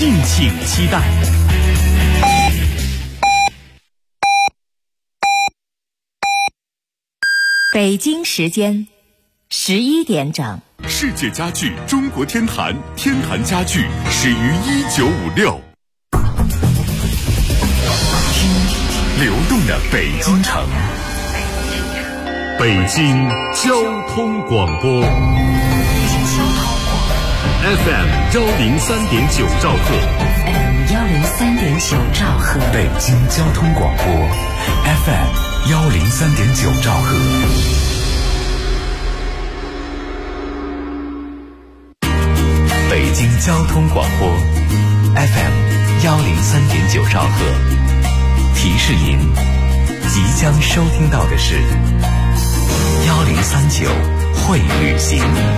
敬请期待。 北京时间11点整。 世界家具中国天坛，天坛家具始于1956。听流动的北京城，北京交通广播 FM 103.9兆赫， 103.9兆赫， 北京交通广播 FM 103.9兆赫。北京交通广播 FM 103.9兆赫，提示您即将收听到的是1039会旅行。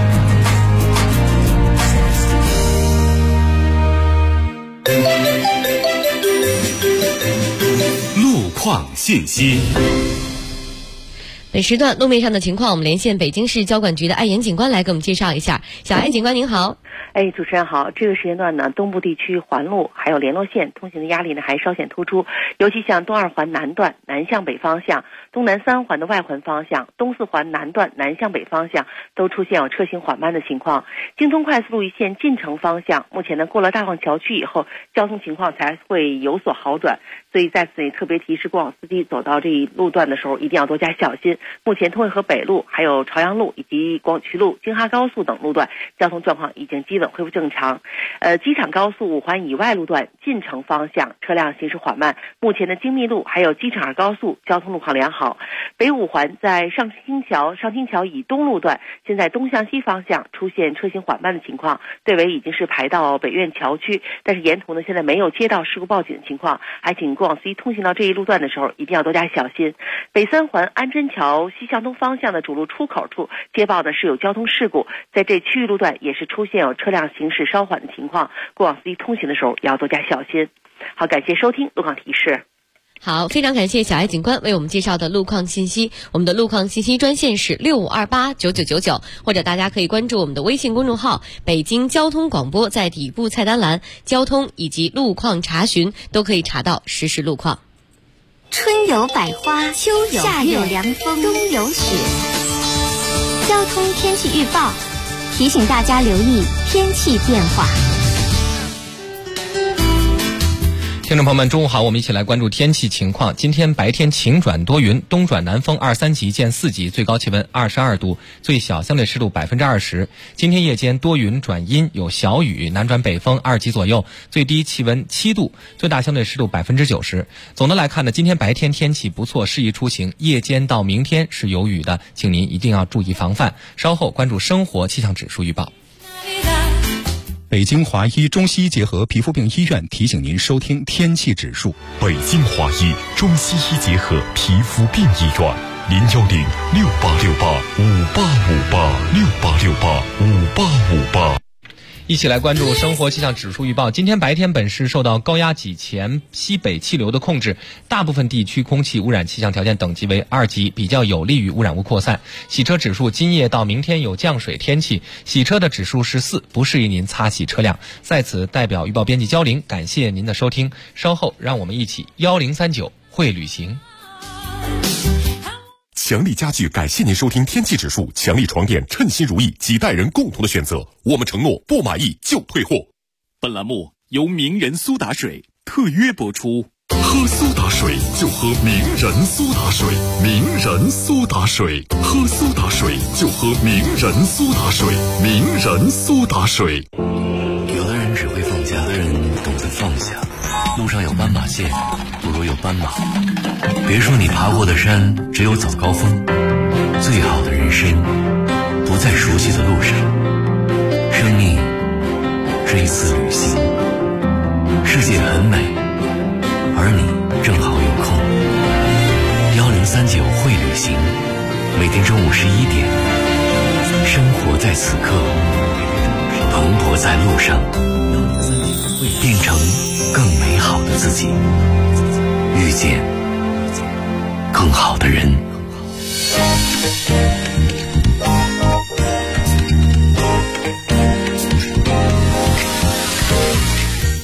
路况信息。 本时段路面上的情况，我们连线北京市交管局的艾岩警官来给我们介绍一下。小艾警官您好。 主持人好。这个时间段呢，东部地区环路还有联络线通行的压力呢还稍显突出，尤其像东二环南段南向北方向、东南三环的外环方向、东四环南段南向北方向都出现有车行缓慢的情况。京通快速路一线进城方向，目前呢过了大望桥区以后，交通情况才会有所好转，所以在此也特别提示过往司机走到这一路段的时候一定要多加小心。目前通惠河北路、还有朝阳路以及广渠路、京哈高速等路段交通状况已经基本恢复正常。机场高速五环以外路段进城方向车辆行驶缓慢，目前的京密路还有机场二高速交通路况良好。北五环在上清桥以东路段，现在东向西方向出现车行缓慢的情况，队尾已经是排到北苑桥区，但是沿途呢现在没有接到事故报警的情况，还请过往司机通行到这一路段的时候一定要多加小心。北三环安贞桥西向东方向的主路出口处接报的是有交通事故，在这区域路段也是出现有车辆行驶稍缓的情况，过往司机通行的时候也要多加小心。好，感谢收听路况提示。 好，非常感谢小艾警官为我们介绍的路况信息。我们的路况信息专线是65289999，或者大家可以关注我们的微信公众号北京交通广播，在底部菜单栏交通以及路况查询都可以查到实时路况。 春有百花，秋有夏有凉风，冬有雪。交通天气预报提醒大家留意天气变化。 听众朋友们，中午好，我们一起来关注天气情况。今天白天晴转多云，东转南风2、3级见4级，最高气温22度，最小相对湿度20%。今天夜间多云转阴，有小雨，南转北风2级左右，最低气温7度，最大相对湿度90%。总的来看呢，今天白天天气不错，适宜出行，夜间到明天是有雨的，请您一定要注意防范。稍后关注生活气象指数预报。 北京华医中西医结合皮肤病医院提醒您收听天气指数。 北京华医中西医结合皮肤病医院，0106868585858，68685858。 一起来关注生活气象指数预报。今天白天本市受到高压脊前西北气流的控制，大部分地区空气污染气象条件等级为2级，比较有利于污染物扩散。洗车指数今夜到明天有降水天气，洗车的指数是4，不适宜您擦洗车辆。在此代表预报编辑焦玲感谢您的收听，稍后让我们一起1039会旅行。 强力家具感谢您收听天气指数，强力床垫称心如意，几代人共同的选择，我们承诺不满意就退货。 本栏目由名人苏打水特约播出。 喝苏打水就喝名人苏打水，名人苏打水，喝苏打水就喝名人苏打水，名人苏打水。 有的人只会放假，有的人懂得放下。路上有斑马线，不如有斑马。别说你爬过的山只有早高峰，最好的人生不在熟悉的路上。生命是一次旅行，世界很美，而你正好有空。1039会旅行，每天中午11点，生活在此刻，蓬勃在路上，变成更美好的自己，遇见更好的人。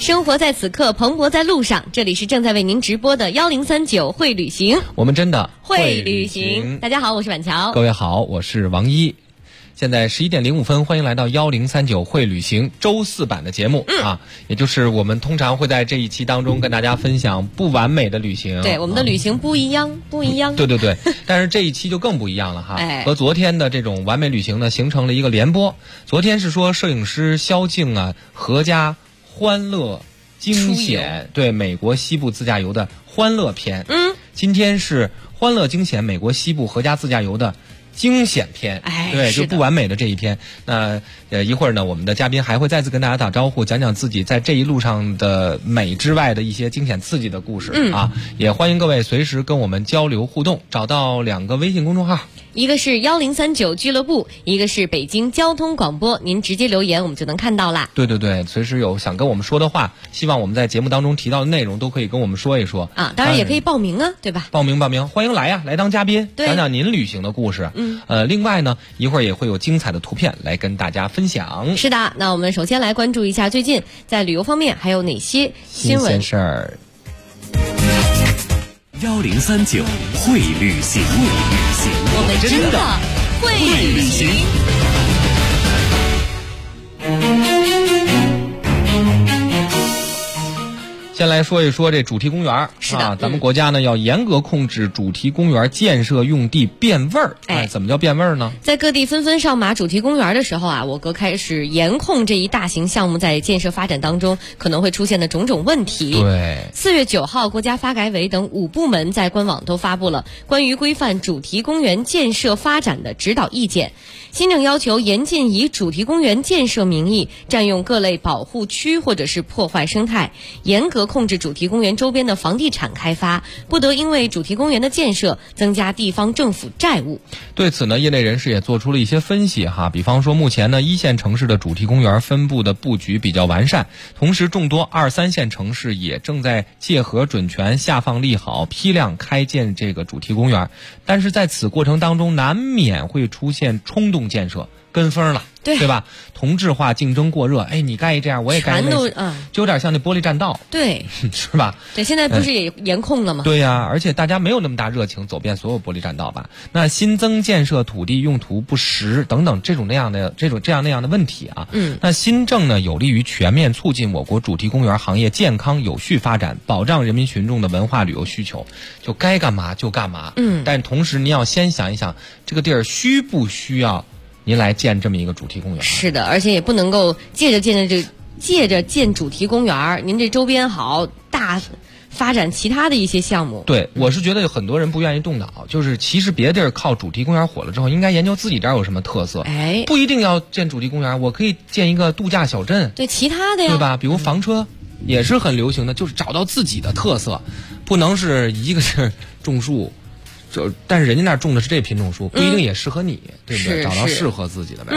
生活在此刻，蓬勃在路上。这里是正在为您直播的1039会旅行， 我们真的会旅行。大家好，我是板桥。 各位好，我是王一。现在11点05分，欢迎来到1039会旅行周4版的节目也就是我们通常会在这一期当中跟大家分享不完美的旅行。 对，我们的旅行不一样，不一样。 对，但是这一期就更不一样了哈。和昨天的这种完美旅行呢，形成了一个联播。昨天是说摄影师萧静啊，阖家欢乐惊险，对美国西部自驾游的欢乐篇。今天是欢乐惊险美国西部阖家自驾游的惊险篇，对，就不完美的这一天。那一会儿呢，我们的嘉宾还会再次跟大家打招呼，讲讲自己在这一路上的美之外的一些惊险刺激的故事也欢迎各位随时跟我们交流互动，找到2个微信公众号， 一个是1039俱乐部，一个是北京交通广播，您直接留言我们就能看到啦。 对，随时有想跟我们说的话，希望我们在节目当中提到的内容都可以跟我们说一说当然也可以报名对吧？ 报名，欢迎来呀，来当嘉宾，讲讲您旅行的故事。另外呢，一会儿也会有精彩的图片来跟大家分享。 是的，那我们首先来关注一下最近在旅游方面还有哪些新闻事儿。 1039会旅行， 我们真的会旅行。 先来说一说这主题公园。 是的， 咱们国家呢要严格控制主题公园建设用地变味儿。怎么叫变味儿呢？ 在各地纷纷上马主题公园的时候我国开始严控这一大型项目在建设发展当中可能会出现的种种问题。 对 ，4月9号，国家发改委等5部门在官网都发布了关于规范主题公园建设发展的指导意见。新政要求严禁以主题公园建设名义占用各类保护区或者是破坏生态，严格控制主题公园周边的房地产开发，不得因为主题公园的建设增加地方政府债务。 对此呢，业内人士也做出了一些分析比方说目前呢1线城市的主题公园分布的布局比较完善，同时众多2、3线城市也正在借核准权下放利好，批量开建这个主题公园，但是在此过程当中难免会出现冲动建设，跟风了，对吧？同质化竞争过热，你盖这样我也盖那，就有点像那玻璃栈道， 对， 是吧？ 对，现在不是也严控了吗？ 对呀，而且大家没有那么大热情走遍所有玻璃栈道吧？那新增建设土地用途不实等等这样那样的问题那新政呢有利于全面促进我国主题公园行业健康有序发展，保障人民群众的文化旅游需求，就该干嘛就干嘛。但同时您要先想一想，这个地儿需不需要您来建这么一个主题公园？ 是的，而且也不能够借着建主题公园，您这周边好大发展其他的一些项目。 对，我是觉得有很多人不愿意动脑，就是其实别地儿靠主题公园火了之后，应该研究自己这儿有什么特色。不一定要建主题公园，我可以建一个度假小镇。 对，其他的呀， 对吧？比如房车也是很流行的，就是找到自己的特色，不能是一个是种树。但是人家那儿种的是这品种树，不一定也适合你，对不对？找到适合自己的呗。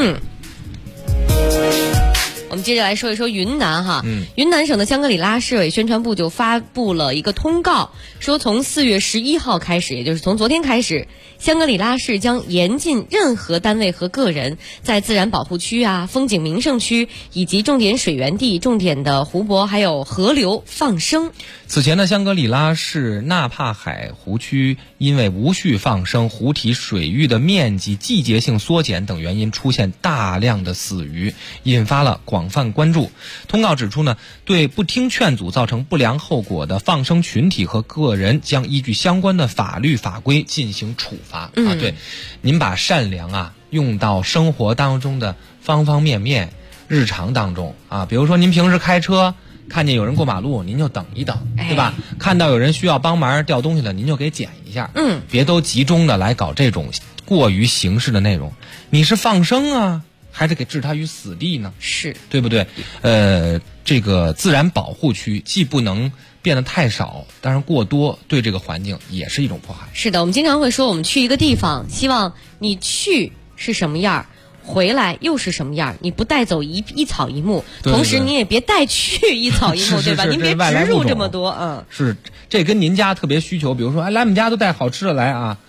我们接着来说一说云南云南省的香格里拉市委宣传部就发布了一个通告，说从4月11号开始，也就是从昨天开始，香格里拉市将严禁任何单位和个人在自然保护区风景名胜区以及重点水源地、重点的湖泊还有河流放生。 此前呢，香格里拉市纳帕海湖区因为无序放生、湖体水域的面积季节性缩减等原因，出现大量的死鱼，引发了广泛关注。通告指出呢，对不听劝阻造成不良后果的放生群体和个人将依据相关的法律法规进行处罚。对，您把善良用到生活当中的方方面面、日常当中比如说您平时开车看见有人过马路，您就等一等，对吧？看到有人需要帮忙掉东西了，您就给捡一下，别都集中的来搞这种过于形式的内容。你是放生还是给置他于死地呢？ 是， 对不对？这个自然保护区既不能变得太少，但是过多对这个环境也是一种迫害。 是的，我们经常会说，我们去一个地方，希望你去是什么样，回来又是什么样，你不带走一草一木，同时你也别带去一草一木，对吧？您别植入这么多。 是，这跟您家特别需求，比如说来我们家都带好吃的来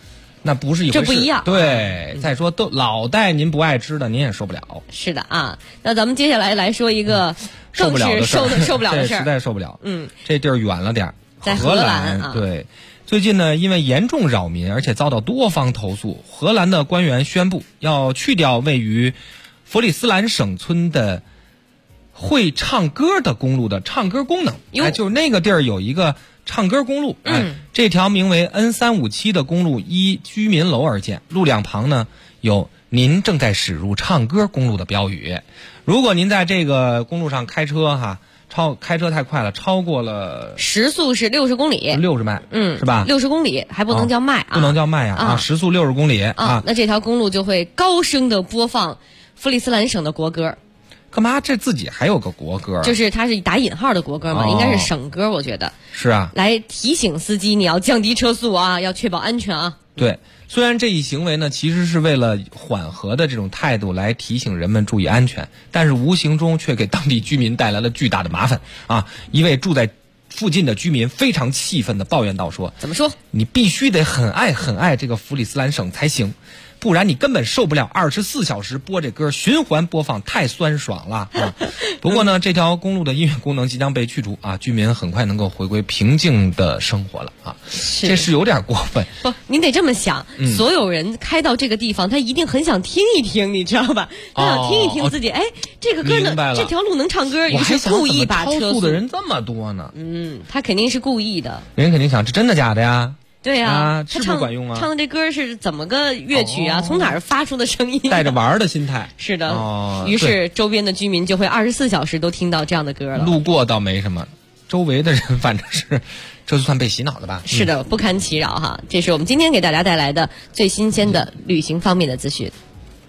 那不是一回事， 这不一样。 对，再说都老带您不爱吃的，您也受不了。 是的啊，那咱们接下来来说一个更是受不了的事儿， 实在受不了。这地儿远了点儿， 在荷兰啊。 对，最近呢，因为严重扰民，而且遭到多方投诉，荷兰的官员宣布要去掉位于弗里斯兰省村的会唱歌的公路的唱歌功能。就是那个地儿有一个唱歌公路，这条名为 N357 的公路依居民楼而建，路两旁呢有您正在驶入唱歌公路的标语。如果您在这个公路上开车开车太快了，超过了时速是60公里 ，60迈，是吧 ？60公里还不能叫迈啊， 不能叫迈啊，时速60公里啊， 那这条公路就会高声的播放弗里斯兰省的国歌。 干嘛？这自己还有个国歌？ 就是它是打引号的国歌嘛，应该是省歌，我觉得是啊。 来提醒司机你要降低车速啊，要确保安全啊。 对，虽然这一行为呢，其实是为了缓和的这种态度来提醒人们注意安全，但是无形中却给当地居民带来了巨大的麻烦啊！一位住在附近的居民非常气愤地抱怨道说：“ 怎么说？ 你必须得很爱这个弗里斯兰省才行。”不然你根本受不了24小时播这歌，循环播放，太酸爽了啊！不过呢，这条公路的音乐功能即将被去除啊，居民很快能够回归平静的生活了啊！这是有点过分。 不，您得这么想，所有人开到这个地方，他一定很想听一听，你知道吧？他想听一听自己，这个歌呢，这条路能唱歌，于是故意把车速的人这么多呢？ 他肯定是故意的。 人肯定想，这真的假的呀？ 对啊， 是不管用啊！ 唱的这歌是怎么个乐曲啊？从哪儿发出的声音？ 带着玩的心态。 是的。于是周边的居民就会24小时都听到这样的歌了。 路过倒没什么，周围的人反正是，这就算被洗脑的吧？ 是的，不堪其扰哈。这是我们今天给大家带来的最新鲜的旅行方面的资讯。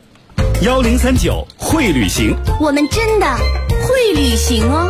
1039会旅行， 我们真的会旅行哦。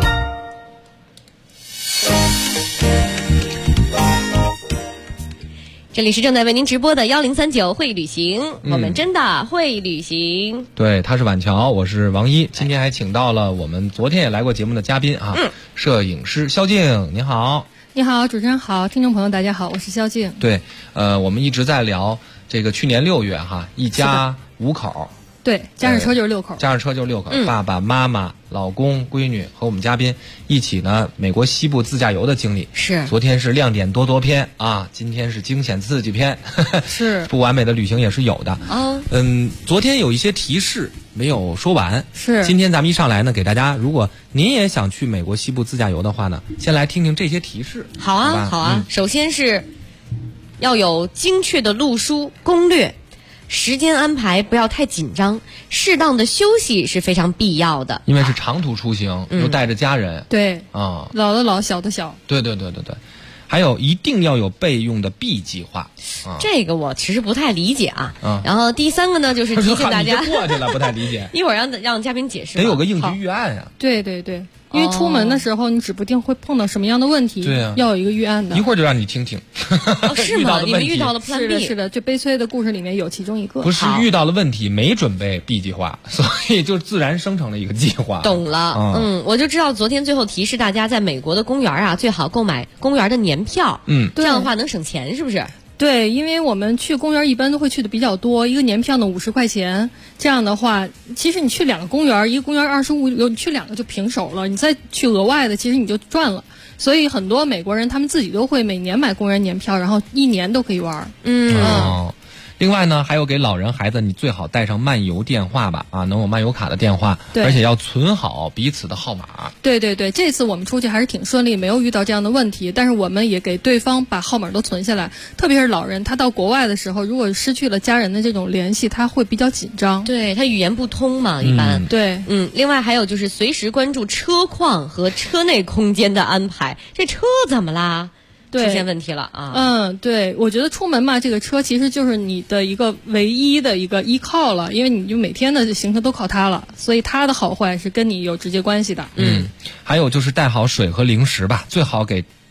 这里是正在为您直播的1039会旅行，我们真的会旅行。 对，他是晚桥，我是王一，今天还请到了我们昨天也来过节目的嘉宾啊，摄影师萧静，你好。 你好，主持人好，听众朋友大家好，我是萧静。 对，我们一直在聊这个去年6月一家5口。 对，加上车就是6口， 爸爸妈妈、老公、闺女和我们嘉宾一起呢，美国西部自驾游的经历。 是， 昨天是亮点多篇啊，今天是惊险刺激篇。 是， 不完美的旅行也是有的。昨天有一些提示没有说完。 是， 今天咱们一上来呢，给大家，如果您也想去美国西部自驾游的话呢，先来听听这些提示。 好啊，首先是要有精确的路书攻略。时间安排不要太紧张，适当的休息是非常必要的。 因为是长途出行，又带着家人。 对啊，老的老，小的小。对。 还有一定要有备用的 B 计划。 这个我其实不太理解啊。然后第3个呢，就是提醒大家。 过去了，不太理解。 一会儿让嘉宾解释。 得有个应急预案呀。 对。因为出门的时候，你指不定会碰到什么样的问题， 对啊， 要有一个预案的。 一会儿就让你听听。 是吗？你们遇到了 Plan B？ 是的，这悲催的故事里面有其中一个。 不是遇到了问题，没准备 B 计划，所以就自然生成了一个计划。 懂了，我就知道昨天最后提示大家，在美国的公园最好购买公园的年票，这样的话能省钱，是不是？ 对，因为我们去公园一般都会去的比较多，一个年票呢50块钱，这样的话，其实你去2个公园，一个公园25，去2个就平手了，你再去额外的，其实你就赚了。所以很多美国人他们自己都会每年买公园年票，然后1年都可以玩。 另外呢，还有给老人孩子，你最好带上漫游电话吧，能有漫游卡的电话，而且要存好彼此的号码。 对，这次我们出去还是挺顺利，没有遇到这样的问题，但是我们也给对方把号码都存下来，特别是老人，他到国外的时候，如果失去了家人的这种联系，他会比较紧张。 对，他语言不通嘛，一般。 对， 另外还有就是随时关注车况和车内空间的安排，这车怎么啦？出现问题了啊！ 对，我觉得出门嘛，这个车其实就是你的一个唯一的一个依靠了，因为你就每天的行程都靠它了，所以它的好坏是跟你有直接关系的。 还有就是带好水和零食吧，最好给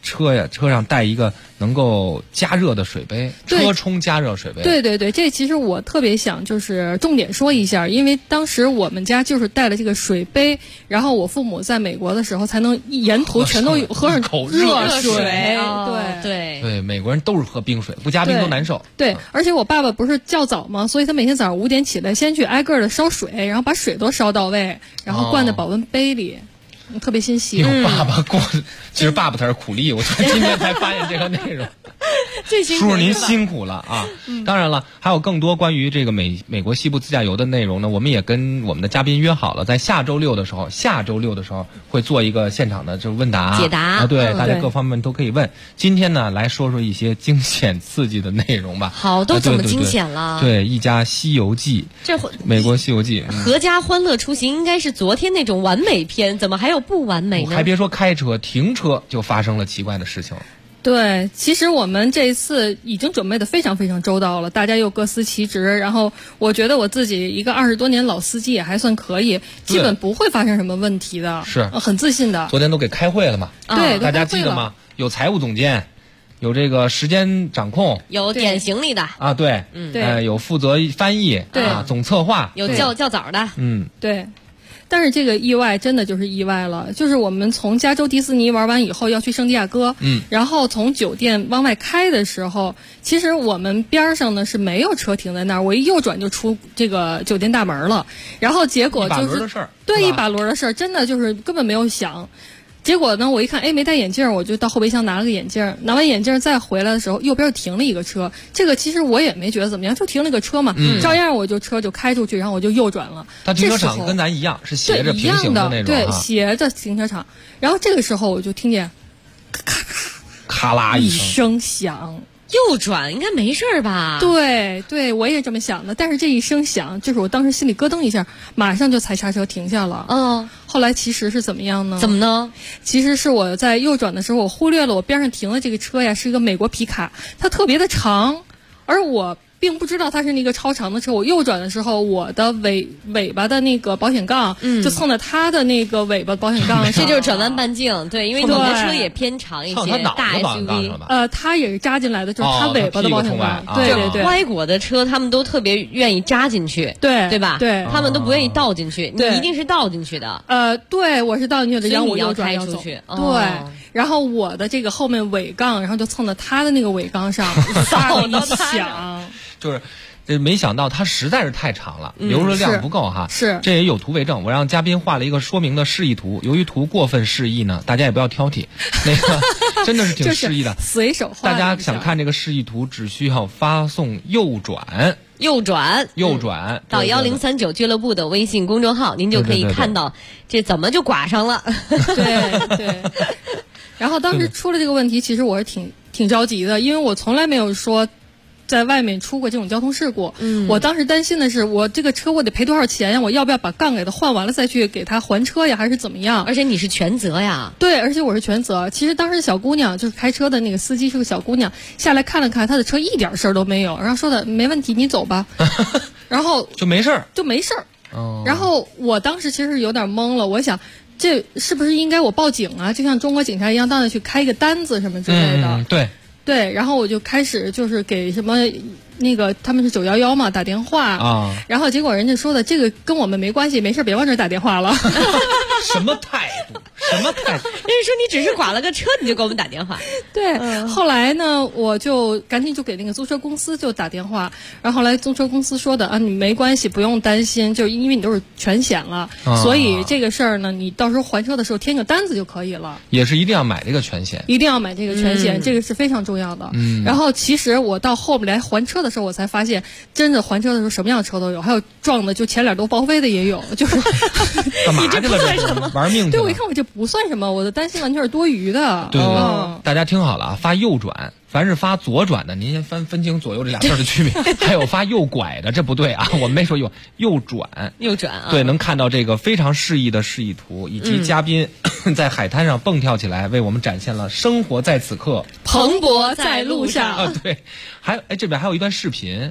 车上带一个能够加热的水杯，车充加热水杯。 对对对，这其实我特别想就是重点说一下，因为当时我们家就是带了这个水杯，然后我父母在美国的时候才能沿途全都喝上口热水。 对，美国人都是喝冰水，不加冰都难受。 对，而且我爸爸不是较早嘛，所以他每天早上5点起来，先去挨个的烧水，然后把水都烧到位，然后灌在保温杯里。特别欣喜。 有爸爸过，其实爸爸才是苦力。我今天才发现这个内容。 最辛苦叔叔您辛苦了啊！当然了，还有更多关于这个美国西部自驾游的内容呢，我们也跟我们的嘉宾约好了，在下周六的时候会做一个现场的这问答解答啊，对，大家各方面都可以问。今天呢，来说说一些惊险刺激的内容吧。 好，都怎么惊险了？ 对，一家西游记，美国西游记， 阖家欢乐出行应该是昨天那种完美篇，怎么还有不完美呢？ 还别说开车停车就发生了奇怪的事情了。 对，其实我们这一次已经准备的非常非常周到了，大家又各司其职。然后我觉得我自己一个20多年老司机也还算可以，基本不会发生什么问题的， 是很自信的。 昨天都给开会了嘛？ 对， 大家记得吗？有财务总监，有这个时间掌控， 有点行李的啊，对， 对， 有负责翻译， 对啊，总策划， 有较早的， 对。但是这个意外真的就是意外了，就是我们从加州迪士尼玩完以后要去圣地亚哥，然后从酒店往外开的时候，其实我们边上呢是没有车停在那儿，我一右转就出这个酒店大门了，然后结果就是一把轮的事儿， 对，一把轮的事儿，真的就是根本没有想。结果呢，我一看，没戴眼镜，我就到后备箱拿了个眼镜，拿完眼镜再回来的时候，右边停了一个车。这个其实我也没觉得怎么样，就停了个车嘛，照样我就车就开出去，然后我就右转了。 它停车场跟咱一样，是斜着平行的那种， 对，斜着停车场。然后这个时候我就听见， 咔啦一声响。 右转应该没事吧？ 对，我也这么想的。但是这一声响，就是我当时心里咯噔一下，马上就踩刹车停下了。后来其实是怎么样呢？ 怎么呢？ 其实是我在右转的时候，我忽略了我边上停的这个车呀，是一个美国皮卡，它特别的长，而我并不知道它是那个超长的车。我右转的时候，我的尾巴的那个保险杠，就蹭在它的那个尾巴保险杠上。 这就是转弯半径，对，因为你的车也偏长一些，大 SUV。 它也是扎进来的，就是它尾巴的保险杠。对， 歪果的车他们都特别愿意扎进去，对吧？ 对， 他们都不愿意倒进去。你一定是倒进去的。 对，我是倒进去的，然后我要转出去。 对，然后我的这个后面尾杠，然后就蹭到它的那个尾杠上，嗖一响。 就是没想到它实在是太长了，流热量不够哈。 是， 这也有图为证。我让嘉宾画了一个说明的示意图，由于图过分示意呢，大家也不要挑剔，那个真的是挺示意的， 随手画。 大家想看这个示意图，只需要发送右转到1039俱乐部的微信公众号，您就可以看到这怎么就刮上了。 对。然后当时出了这个问题，其实我是挺着急的，因为我从来没有说在外面出过这种交通事故。我当时担心的是，我这个车我得赔多少钱呀？我要不要把杠给它换完了再去给它还车呀？还是怎么样？ 而且你是全责呀。 对，而且我是全责。其实当时小姑娘就是开车的那个司机是个小姑娘，下来看了看她的车，一点事儿都没有，然后说的没问题，你走吧。然后就没事儿。 然后我当时其实有点懵了，我想这是不是应该我报警啊？就像中国警察一样，到那去开一个单子什么之类的。对，然后我就开始就是给什么那个他们是911嘛打电话然后结果人家说的这个跟我们没关系，没事别往这儿打电话了。 什么态度？人家说你只是剐了个车，你就给我们打电话。 对，后来呢，我就赶紧就给那个租车公司就打电话，然后后来租车公司说的你没关系，不用担心，就因为你都是全险了，所以这个事儿呢，你到时候还车的时候填个单子就可以了。 也是一定要买这个全险， 一定要买这个全险，这个是非常重要的。然后其实我到后面来还车的时候，我才发现，真的还车的时候什么样的车都有，还有撞的就前脸都报废的也有，就是干嘛去了？这什么玩命？ 对，我一看我这不算什么，我的担心完全是多余的。 对，大家听好了啊，发右转，凡是发左转的，您先分清左右这俩字的区别。还有发右拐的，这不对啊，我们没说右转啊。 对，能看到这个非常适宜的示意图，以及嘉宾在海滩上蹦跳起来，为我们展现了生活在此刻， 蓬勃在路上啊。对，还有这边还有一段视频。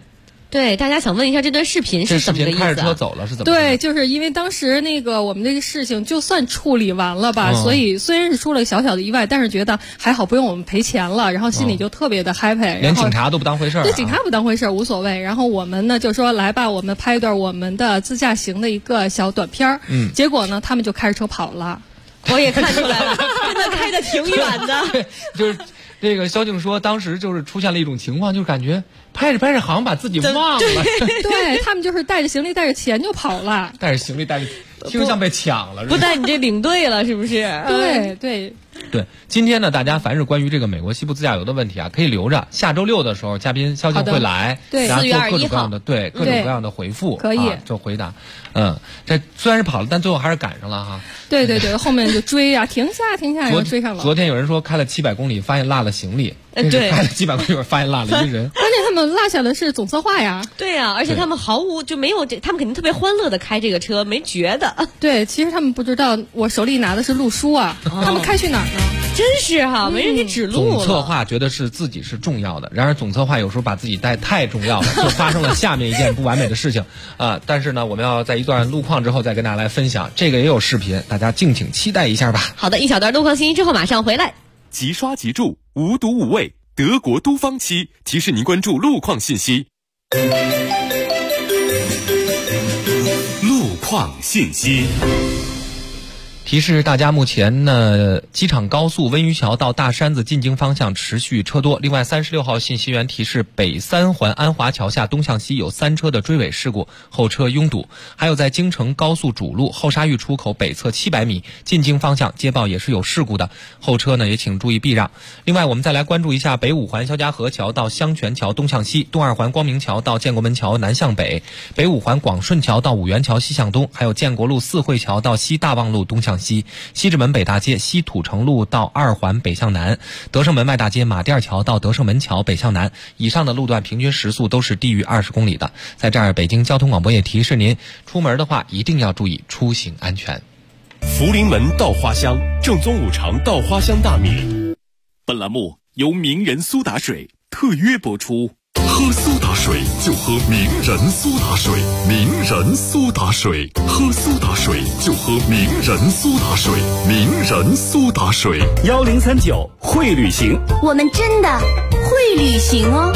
对，大家想问一下这段视频是怎么个意思？ 开着车走了是怎么？ 对，就是因为当时我们这个事情就算处理完了吧，所以虽然是出了小小的意外，但是觉得还好不用我们赔钱了，然后心里就特别的 happy， 连警察都不当回事儿。 对，警察不当回事儿无所谓。然后我们呢就说来吧，我们拍一段我们的自驾行的一个小短片儿。结果呢他们就开着车跑了。 我也看出来了，真的开得挺远的。 对，就是这个交警说，当时就是出现了一种情况，就是感觉拍着拍着好像把自己忘了。 对，他们就是带着行李带着钱就跑了， 带着行李带着，听着像被抢了。 不带你这领队了是不是？ 对， 今天呢，大家凡是关于这个美国西部自驾游的问题啊，可以留着下周6的时候，嘉宾肖静会来， 对然后做各种 4月21 各样的各种各样的回复， 可以就回答。这虽然是跑了，但最后还是赶上了哈。 对，后面就追啊，停下，然后追上了。 昨天有人说开了700公里，发现落了行李。 对， 开了700公里，发现落了一人。 关键他们落下的是总策划呀。 对呀，而且他们毫无就没有他们肯定特别欢乐的开这个车，没觉得。 对，其实他们不知道我手里拿的是路书啊，他们开去哪儿呢？ 真是哈，没人给指路了。 总策划觉得是自己是重要的，然而总策划有时候把自己带太重要了，就发生了下面一件不完美的事情啊！但是呢，我们要在一段路况之后再跟大家来分享，这个也有视频，大家敬请期待一下吧。 好的，一小段路况信息之后马上回来。 即刷即注，无毒无味，德国都方漆提示您关注路况信息。路况信息。 提示大家，目前呢，机场高速温榆桥到大山子进京方向持续车多。另外，36号信息源提示，北三环安华桥下东向西有3车的追尾事故，后车拥堵。还有在京承高速主路后沙峪出口北侧700米进京方向接报也是有事故的，后车呢也请注意避让。另外，我们再来关注一下北5环肖家河桥到香泉桥东向西，东2环光明桥到建国门桥南向北，北5环广顺桥到五原桥西向东，还有建国路四惠桥到西大望路东向西，西直门北大街西土城路到2环北向南，德胜门外大街马甸桥到德胜门桥北向南，以上的路段平均时速都是低于20公里的。在这儿，北京交通广播也提示您，出门的话一定要注意出行安全。 福临门稻花香，正宗5常稻花香大米。本栏目由名人苏打水特约播出。 喝苏打水就喝名人苏打水，名人苏打水，喝苏打水就喝名人苏打水，名人苏打水。 1039会旅行， 我们真的会旅行哦。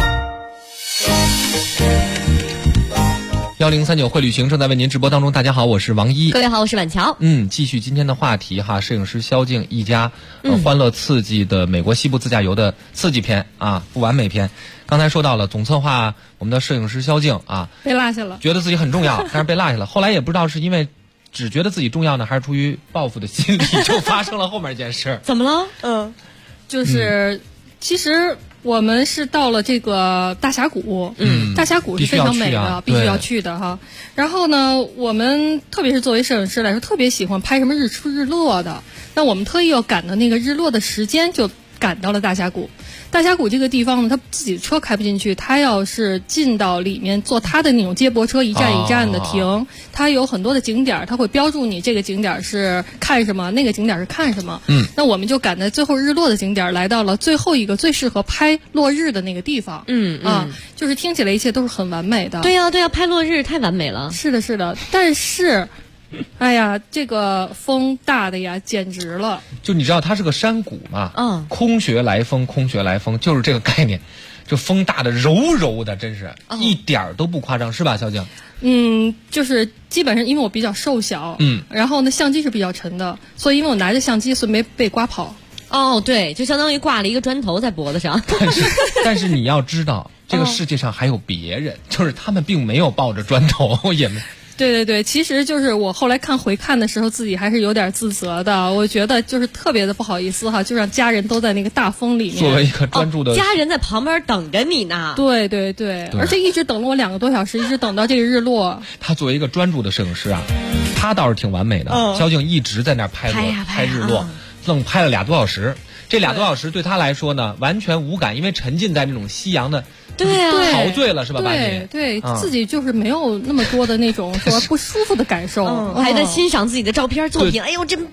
1039会旅行正在为您直播当中。大家好，我是王一。 各位好，我是婉乔。 继续今天的话题哈，摄影师肖静一家欢乐刺激的美国西部自驾游的刺激篇啊，不完美篇。刚才说到了总策划我们的摄影师肖静啊， 被落下了， 觉得自己很重要，但是被落下了。后来也不知道是因为只觉得自己重要呢，还是出于报复的心理，就发生了后面一件事。 怎么了？ 就是其实我们是到了这个大峡谷，大峡谷是非常美的，必须要去的哈。然后呢，我们特别是作为摄影师来说，特别喜欢拍什么日出日落的。那我们特意要赶的那个日落的时间，就赶到了大峡谷。大峡谷这个地方呢，他自己的车开不进去，他要是进到里面坐他的那种接驳车，一站一站的停。他有很多的景点，他会标注你这个景点是看什么，那个景点是看什么。那我们就赶在最后日落的景点，来到了最后一个最适合拍落日的那个地方。就是听起来一切都是很完美的。 对呀，拍落日太完美了。 是的，但是。哎呀，这个风大的呀，简直了！ 就你知道它是个山谷嘛？空穴来风，就是这个概念。这风大的柔柔的，真是一点儿都不夸张，是吧，肖静？ 就是基本上因为我比较瘦小，然后呢相机是比较沉的，所以因为我拿着相机，所以没被刮跑。 对，就相当于挂了一个砖头在脖子上。 但是你要知道，这个世界上还有别人，就是他们并没有抱着砖头，也没。 对，其实就是我后来回看的时候，自己还是有点自责的。我觉得就是特别的不好意思哈，就让家人都在那个大风里面， 作为一个专注的家人在旁边等着你呢。 对，而且一直等了我2个多小时，一直等到这个日落。 他作为一个专注的摄影师啊，他倒是挺完美的。肖静一直在那儿拍日落，愣拍了2多小时。这2多小时对他来说呢，完全无感，因为沉浸在那种夕阳的。陶醉了是吧？ 对，自己就是没有那么多的那种说不舒服的感受， 还在欣赏自己的照片作品。哎呦，真棒！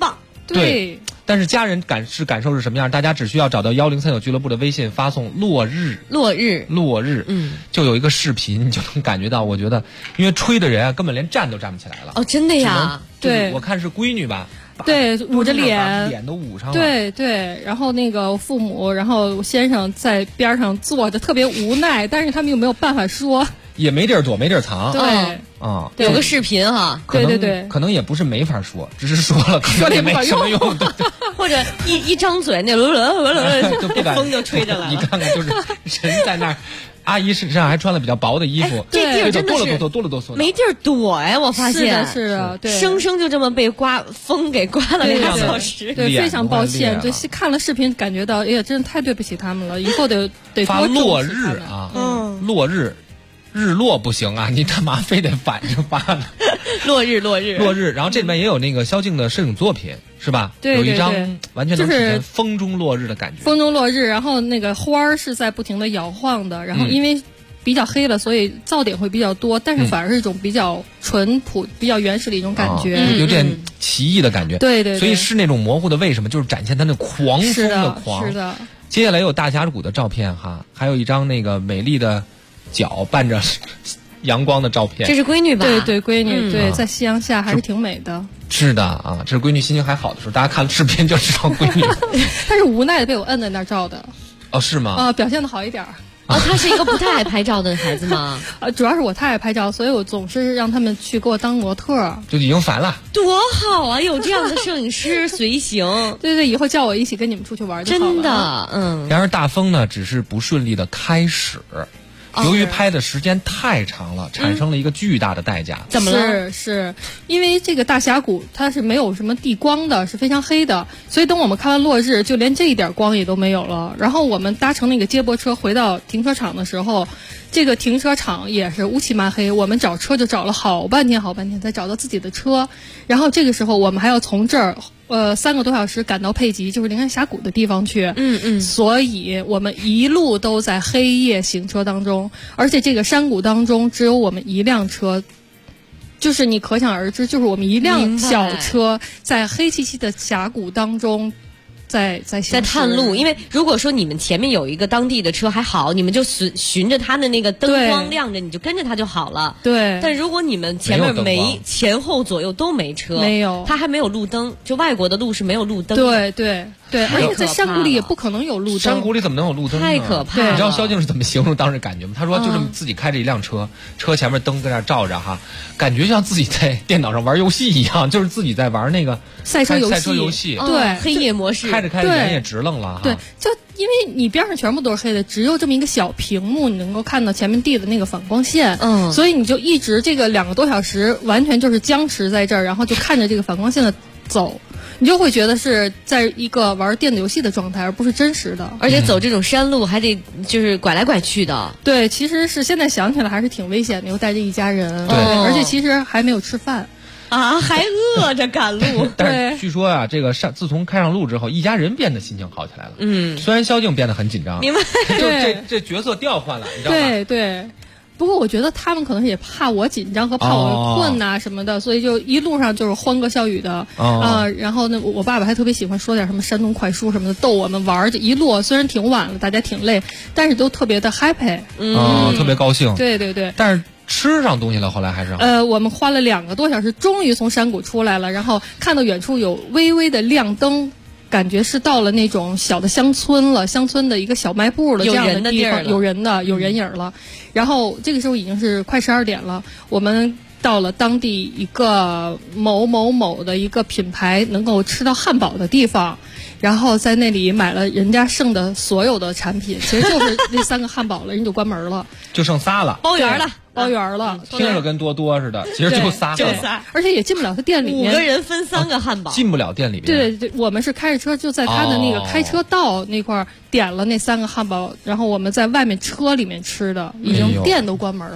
对。 但是家人感受是什么样？大家只需要找到1039俱乐部的微信，发送落日，就有一个视频，你就能感觉到。我觉得，因为吹的人啊，根本连站都站不起来了。 哦，真的呀？ 对， 我看是闺女吧。 对，捂着脸都捂上了。 对，然后那个父母，然后先生在边上坐着，特别无奈，但是他们又没有办法说， 也没地儿躲，没地儿藏。 对。 有个视频哈， 对， 可能也不是没法说，只是说了可能也没什么用， 或者一张嘴那就不敢， 风就吹着来了。 你看看，就是人在那儿，阿姨身上还穿了比较薄的衣服， 这地儿真的是哆了哆嗦， 没地儿躲呀！我发现是的，对， 生生就这么被风给刮了2个小时， 对，非常抱歉。这看了视频感觉到，哎呀，真的太对不起他们了，以后得发落日啊，落日。日落不行啊，你干嘛非得反着发呢？ 落日， 然后这里面也有那个萧敬的摄影作品，是吧？ 对， 有一张完全能体现风中落日的感觉。 风中落日，然后那个花儿是在不停的摇晃的，然后因为比较黑了，所以噪点会比较多，但是反而是一种比较淳朴、比较原始的一种感觉， 有点奇异的感觉。 对， 所以是那种模糊的，为什么？就是展现它那狂风的狂。 是的。 接下来有大峡谷的照片哈，还有一张那个美丽的脚伴着阳光的照片。 这是闺女吧？ 对，闺女，对，在夕阳下还是挺美的。 是的啊，这是闺女心情还好的时候，大家看视频就知道闺女。 她是无奈的被我摁在那儿照的。 哦，是吗？ 表现的好一点。 她是一个不太爱拍照的孩子吗？ 主要是我太爱拍照，所以我总是让他们去给我当模特， 就已经烦了。 多好啊，有这样的摄影师随行。 对，以后叫我一起跟你们出去玩就好了。 真的， 然而大风呢，只是不顺利的开始。由于拍的时间太长了，产生了一个巨大的代价。 怎么了？ 是因为这个大峡谷它是没有什么地光的，是非常黑的，所以等我们看完落日，就连这一点光也都没有了。然后我们搭乘那个接驳车回到停车场的时候，这个停车场也是乌漆嘛黑，我们找车就找了好半天才找到自己的车。然后这个时候我们还要从这儿3个多小时赶到佩吉，就是灵山峡谷的地方去。所以我们一路都在黑夜行车当中，而且这个山谷当中只有我们一辆车，就是你可想而知，就是我们一辆小车在黑漆漆的峡谷当中在探路。因为如果说你们前面有一个当地的车还好，你们就循着它的那个灯光亮着，你就跟着它就好了。 对。 但如果你们前面前后左右都没车， 没有， 它还没有路灯，就外国的路是没有路灯的。 对，而且在山谷里也不可能有路灯。 山谷里怎么能有路灯呢？ 太可怕了。 你知道萧敬是怎么形容当时感觉吗？他说就这么自己开着一辆车，车前面灯在那照着哈，感觉像自己在电脑上玩游戏一样，就是自己在玩那个赛车游戏。 对， 黑夜模式。 开着眼也直愣了哈。 对，就因为你边上全部都是黑的，只有这么一个小屏幕，你能够看到前面地的那个反光线。所以你就一直这个2个多小时完全就是僵持在这儿，然后就看着这个反光线的走。你就会觉得是在一个玩电子游戏的状态，而不是真实的。 而且走这种山路还得就是拐来拐去的。 对，其实是现在想起来还是挺危险的，又带着一家人。 对， 而且其实还没有吃饭啊，还饿着赶路。 但是据说啊，这个自从开上路之后，一家人变得心情好起来了。虽然萧敬变得很紧张， 明白？ 就这角色调换了，你知道吗？ 对。不过我觉得他们可能也怕我紧张和怕我困呐什么的，所以就一路上就是欢歌笑语的然后呢，我爸爸还特别喜欢说点什么山东快书什么的逗我们玩。这一路虽然挺晚了，大家挺累，但是都特别的 happy， 特别高兴。 对。 但是吃上东西了，后来还是我们花了2个多小时，终于从山谷出来了，然后看到远处有微微的亮灯。感觉是到了那种小的乡村了，乡村的一个小卖部的这样的地方，有人影了。然后这个时候已经是快12点了，我们到了当地一个某的一个品牌能够吃到汉堡的地方，然后在那里买了人家剩的所有的产品，其实就是那3个汉堡了，人就关门了， 就剩仨了， 包圆了。 听着跟多似的，其实就仨， 而且也进不了他店里面。 5个人分3个汉堡， 进不了店里面。 对，我们是开着车就在他的那个开车道那块点了那3个汉堡，然后我们在外面车里面吃的，已经店都关门了。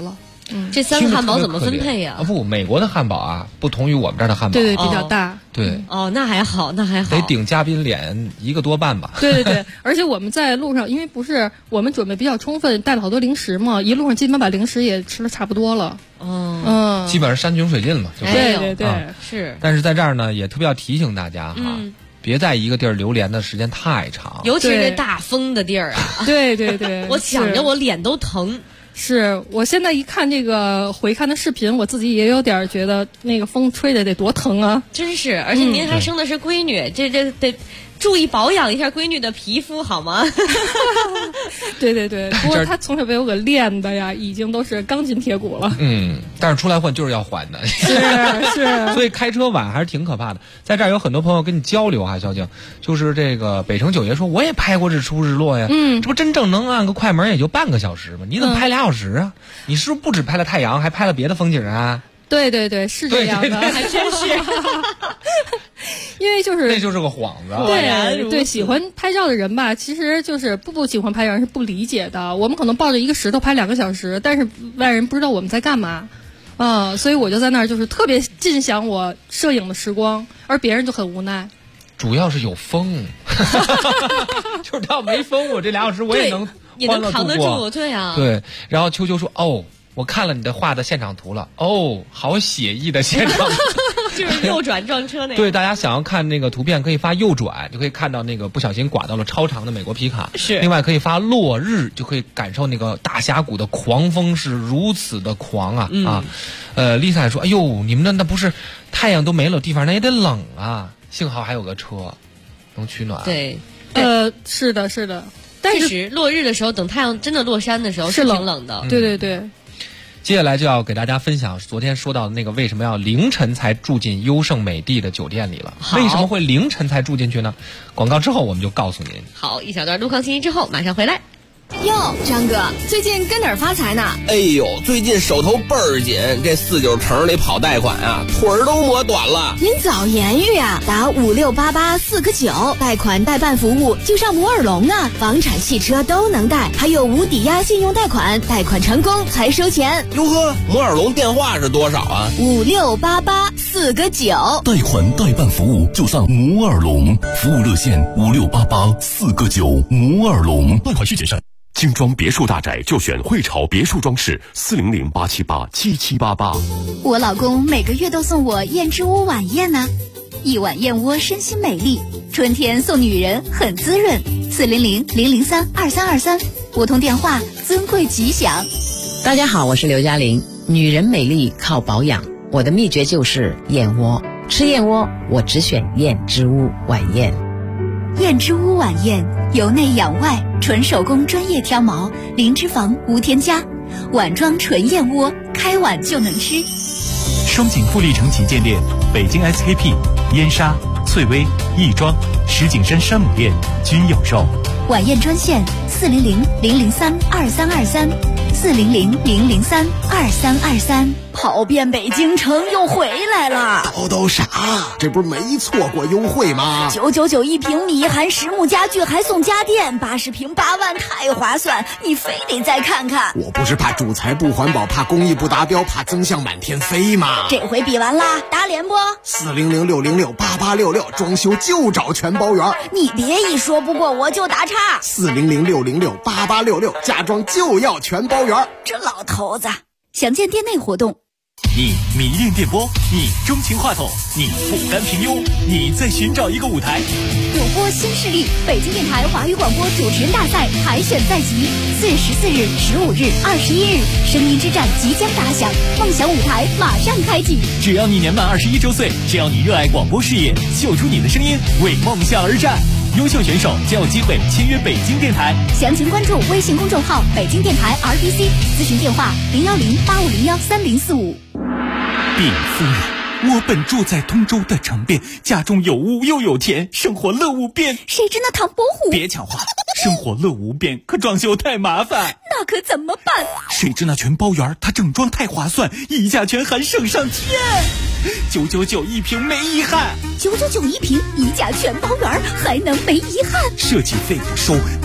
这3个汉堡怎么分配呀？ 不，美国的汉堡啊，不同于我们这儿的汉堡， 对，比较大。 对， 那还好， 得顶嘉宾脸1个多半吧。 对，而且我们在路上，因为不是我们准备比较充分，带了好多零食嘛，一路上基本把零食也吃了差不多了。 基本上山穷水尽了嘛。 对， 是。 但是在这儿呢，也特别要提醒大家哈。别在一个地儿流连的时间太长， 尤其是这大风的地儿啊。 对， 我想着我脸都疼。 是我现在一看这个回看的视频，我自己也有点觉得那个风吹的得多疼啊！ 真是，而且您还生的是闺女，这得注意保养一下闺女的皮肤好吗？ 对，不过她从小被我给练的呀，已经都是钢筋铁骨了。 但是出来混就是要还的。 是。 所以开车晚还是挺可怕的。在这儿有很多朋友跟你交流啊，小静，就是这个北城九爷说我也拍过日出日落呀。这不真正能按个快门也就半个小时吗？你怎么拍2小时啊？你是不是不只拍了太阳，还拍了别的风景啊？ 对，是这样的， 还真是。 因为那就是个幌子。 对，喜欢拍照的人吧，其实就是不喜欢拍照人是不理解的。我们可能抱着一个石头拍2个小时，但是外人不知道我们在干嘛。所以我就在那儿就是特别尽享我摄影的时光，而别人就很无奈。 主要是有风，就是他要没风，我这2小时我也能扛得住。对啊。 对，然后秋秋说我看了你的画的现场图了，好写意的现场图。 就是右转撞车那个。 对，大家想要看那个图片可以发右转，就可以看到那个不小心刮到了超长的美国皮卡。 是。 另外可以发落日，就可以感受那个大峡谷的狂风是如此的狂啊。Lisa 也说，你们那不是太阳都没了地方，那也得冷啊。幸好还有个车能取暖。 对。 是的。 但是落日的时候，等太阳真的落山的时候是挺冷的。 对。 接下来就要给大家分享昨天说到的那个为什么要凌晨才住进优胜美地的酒店里了。为什么会凌晨才住进去呢？广告之后我们就告诉您。 好，一小段路况信息之后马上回来。 哟，张哥，最近跟哪儿发财呢？ 哎呦，最近手头倍儿紧，这49城里跑贷款啊，腿儿都磨短了。 您早言语啊，打5688-4个9，贷款代办服务就上摩尔龙啊，房产、汽车都能贷，还有无抵押信用贷款，贷款成功才收钱。 哟呵，摩尔龙电话是多少啊 ？5688-4个9， 贷款代办服务就上摩尔龙，服务热线5688-4个9，摩尔龙，贷款需谨慎。精装别墅大宅就选汇潮别墅装饰，400-878-7788。 我老公每个月都送我燕之屋晚宴呢，一碗燕窝身心美丽，春天送女人很滋润。400-003-2323，拨通电话，尊贵吉祥。 大家好，我是刘嘉玲。女人美丽靠保养，我的秘诀就是燕窝。吃燕窝，我只选燕之屋晚宴。 燕之屋晚宴，由内养外，纯手工专业挑毛，零脂肪无添加，碗装纯燕窝，开碗就能吃。 双井富力城旗舰店，北京 SKP、燕莎、翠微、亦庄、石景山山姆店均有售。 晚宴专线400-003-2323，400-003-2323。跑遍北京城又回来了。 叨啥？这不是没错过优惠吗 ？999一平米，含实木家具还送家电，80平8万，太划算！你非得再看看。 我不是怕主材不环保，怕工艺不达标，怕增项满天飞吗？ 这回比完啦，打脸不 ？400-606-8866，装修就找全包圆。 你别一说不过我就打岔。 400-606-8866，家装就要全包圆。 这老头子。详见店内活动。 你迷恋电波，你钟情话筒，你不甘平庸，你在寻找一个舞台。 主播新势力，北京电台华语广播主持人大赛海选在即，4月14日、15日、21日，声音之战即将打响，梦想舞台马上开启。 只要你年满21周岁，只要你热爱广播事业，秀出你的声音，为梦想而战。优秀选手将有机会签约北京电台。 详情关注微信公众号北京电台 RBC， 咨询电话010-8501-3045。 禀夫人，我本住在通州的城边，家中有屋又有田，生活乐无边。 谁知那唐伯虎？ 别抢话，生活乐无边，可装修太麻烦。 那可怎么办？ 谁知那全包圆，它整装太划算，溢价全含省上天。999一平没遗憾， 999一平，溢价全包圆，还能没遗憾？ 设计费不收，大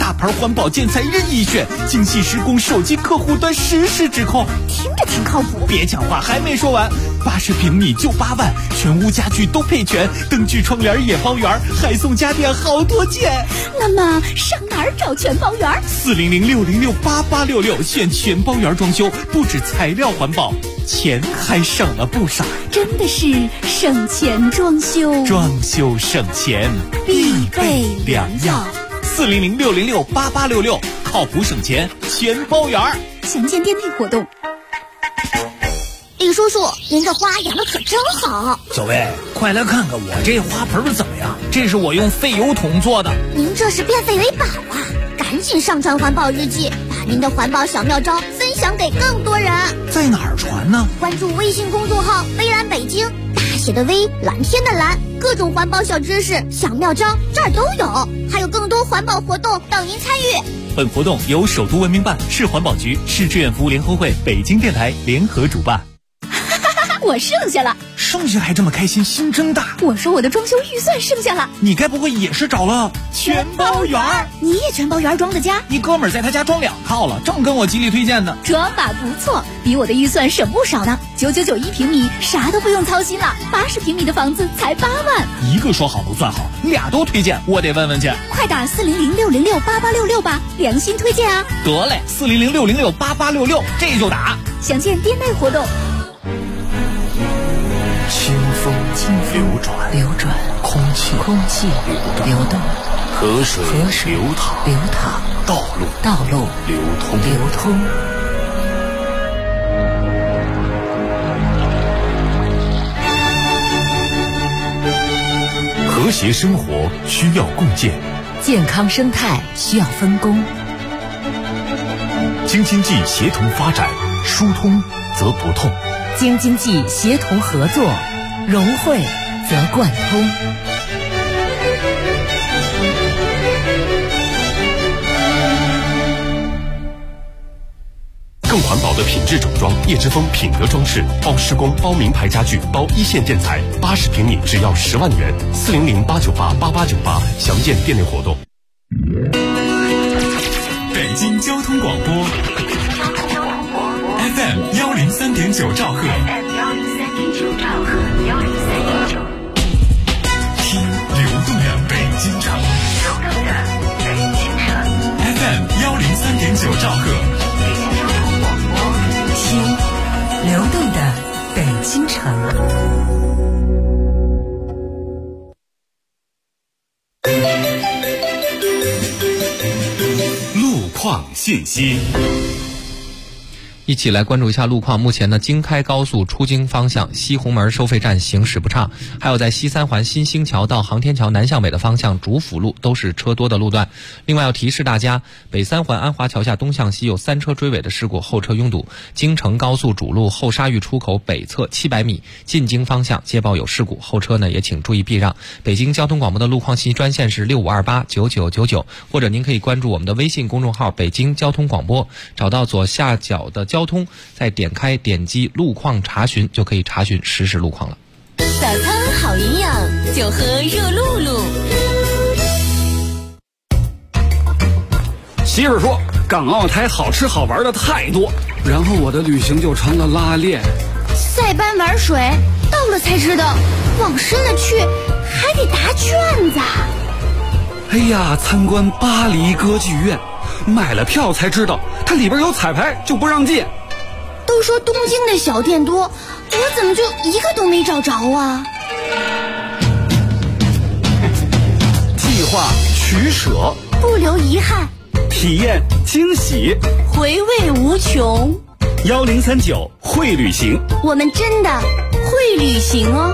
大牌环保建材任意选，精细施工，手机客户端实时指控。 听着挺靠谱。 别讲话，还没说完。80平米就8万，全屋家具都配全，灯具窗帘也包圆，还送家电好多件。 那么上哪儿找全包圆？400-606-8866，选全包圆装修，不止材料环保，钱还省了不少。 真的是省钱装修， 装修省钱必备良药。 400-606-8866，靠谱省钱全包圆。 详见店内活动。 李叔叔，您这花养的可真好。 小薇，快来看看我这花盆怎么样？这是我用废油桶做的。 您这是变废为宝啊！赶紧上传环保日记，把您的环保小妙招分享给更多人。 在哪儿传呢？ 关注微信公众号微蓝北京，大写的微，蓝天的蓝，各种环保小知识、小妙招这儿都有，还有更多环保活动等您参与。 本活动由首都文明办、市环保局、市志愿服务联合会、北京电台联合主办。 我剩下了， 剩下还这么开心，心真大。 我说我的装修预算剩下了， 你该不会也是找了全包圆？你也全包圆装的家？ 一哥们儿在他家装2套了，正跟我极力推荐呢。 装法不错，比我的预算省不少呢。9991平米，啥都不用操心了。80平米的房子才8万。 一个说好不算好，俩都推荐，我得问问去。 快打400-606-8866吧，良心推荐啊！ 得嘞，400-606-8866，这就打。 详见店内活动。 清风流转，空气流动，河水流淌，道路流通。和谐生活需要共建， 健康生态需要分工。 京津冀协同发展，疏通则不痛。 京津冀协同合作，融汇则贯通。 更环保的品质整装，叶之峰品德装饰，包施工、包名牌家具、包一线建材，80平米只要10万元。400-898-8898，详见店内活动。 北京交通广播 FM 103.9兆赫，听流动的北京城，FM 103.9兆赫， 听流动的北京城。 路况信息。 一起来关注一下路况。目前呢，京开高速出京方向西红门收费站行驶不畅，还有在西三环新兴桥到航天桥南向北的方向主辅路都是车多的路段。另外要提示大家，北三环安华桥下东向西有3车追尾的事故，后车拥堵。京承高速主路后沙峪出口北侧700米进京方向接报有事故，后车呢也请注意避让。北京交通广播的路况信息专线是65289999，或者您可以关注我们的微信公众号北京交通广播，找到左下角的交通，再点击路况查询，就可以查询实时路况了。 早餐好营养，就喝热露露。 媳妇说港澳台好吃好玩的太多，然后我的旅行就成了拉练。 塞班玩水，到了才知道，往深了去还得答卷子。 哎呀，参观巴黎歌剧院，买了票才知道它里边有彩排，就不让进。 都说东京的小店多，我怎么就一个都没找着啊？ 计划取舍， 不留遗憾， 体验惊喜， 回味无穷。 1039会旅行， 我们真的会旅行哦。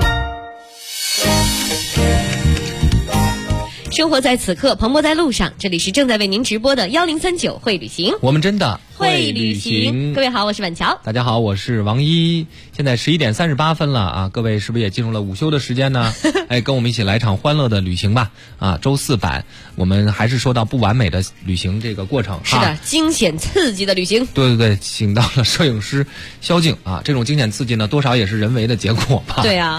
生活在此刻，蓬勃在路上。这里是正在为您直播的1039会旅行， 我们真的会旅行。各位好，我是婉乔。 大家好，我是王一。现在11点38分了啊，各位是不是也进入了午休的时间呢？哎，跟我们一起来场欢乐的旅行吧！啊，周4版，我们还是说到不完美的旅行这个过程。 是的，惊险刺激的旅行。 对对对，请到了摄影师肖静啊，这种惊险刺激呢，多少也是人为的结果吧？ 对啊。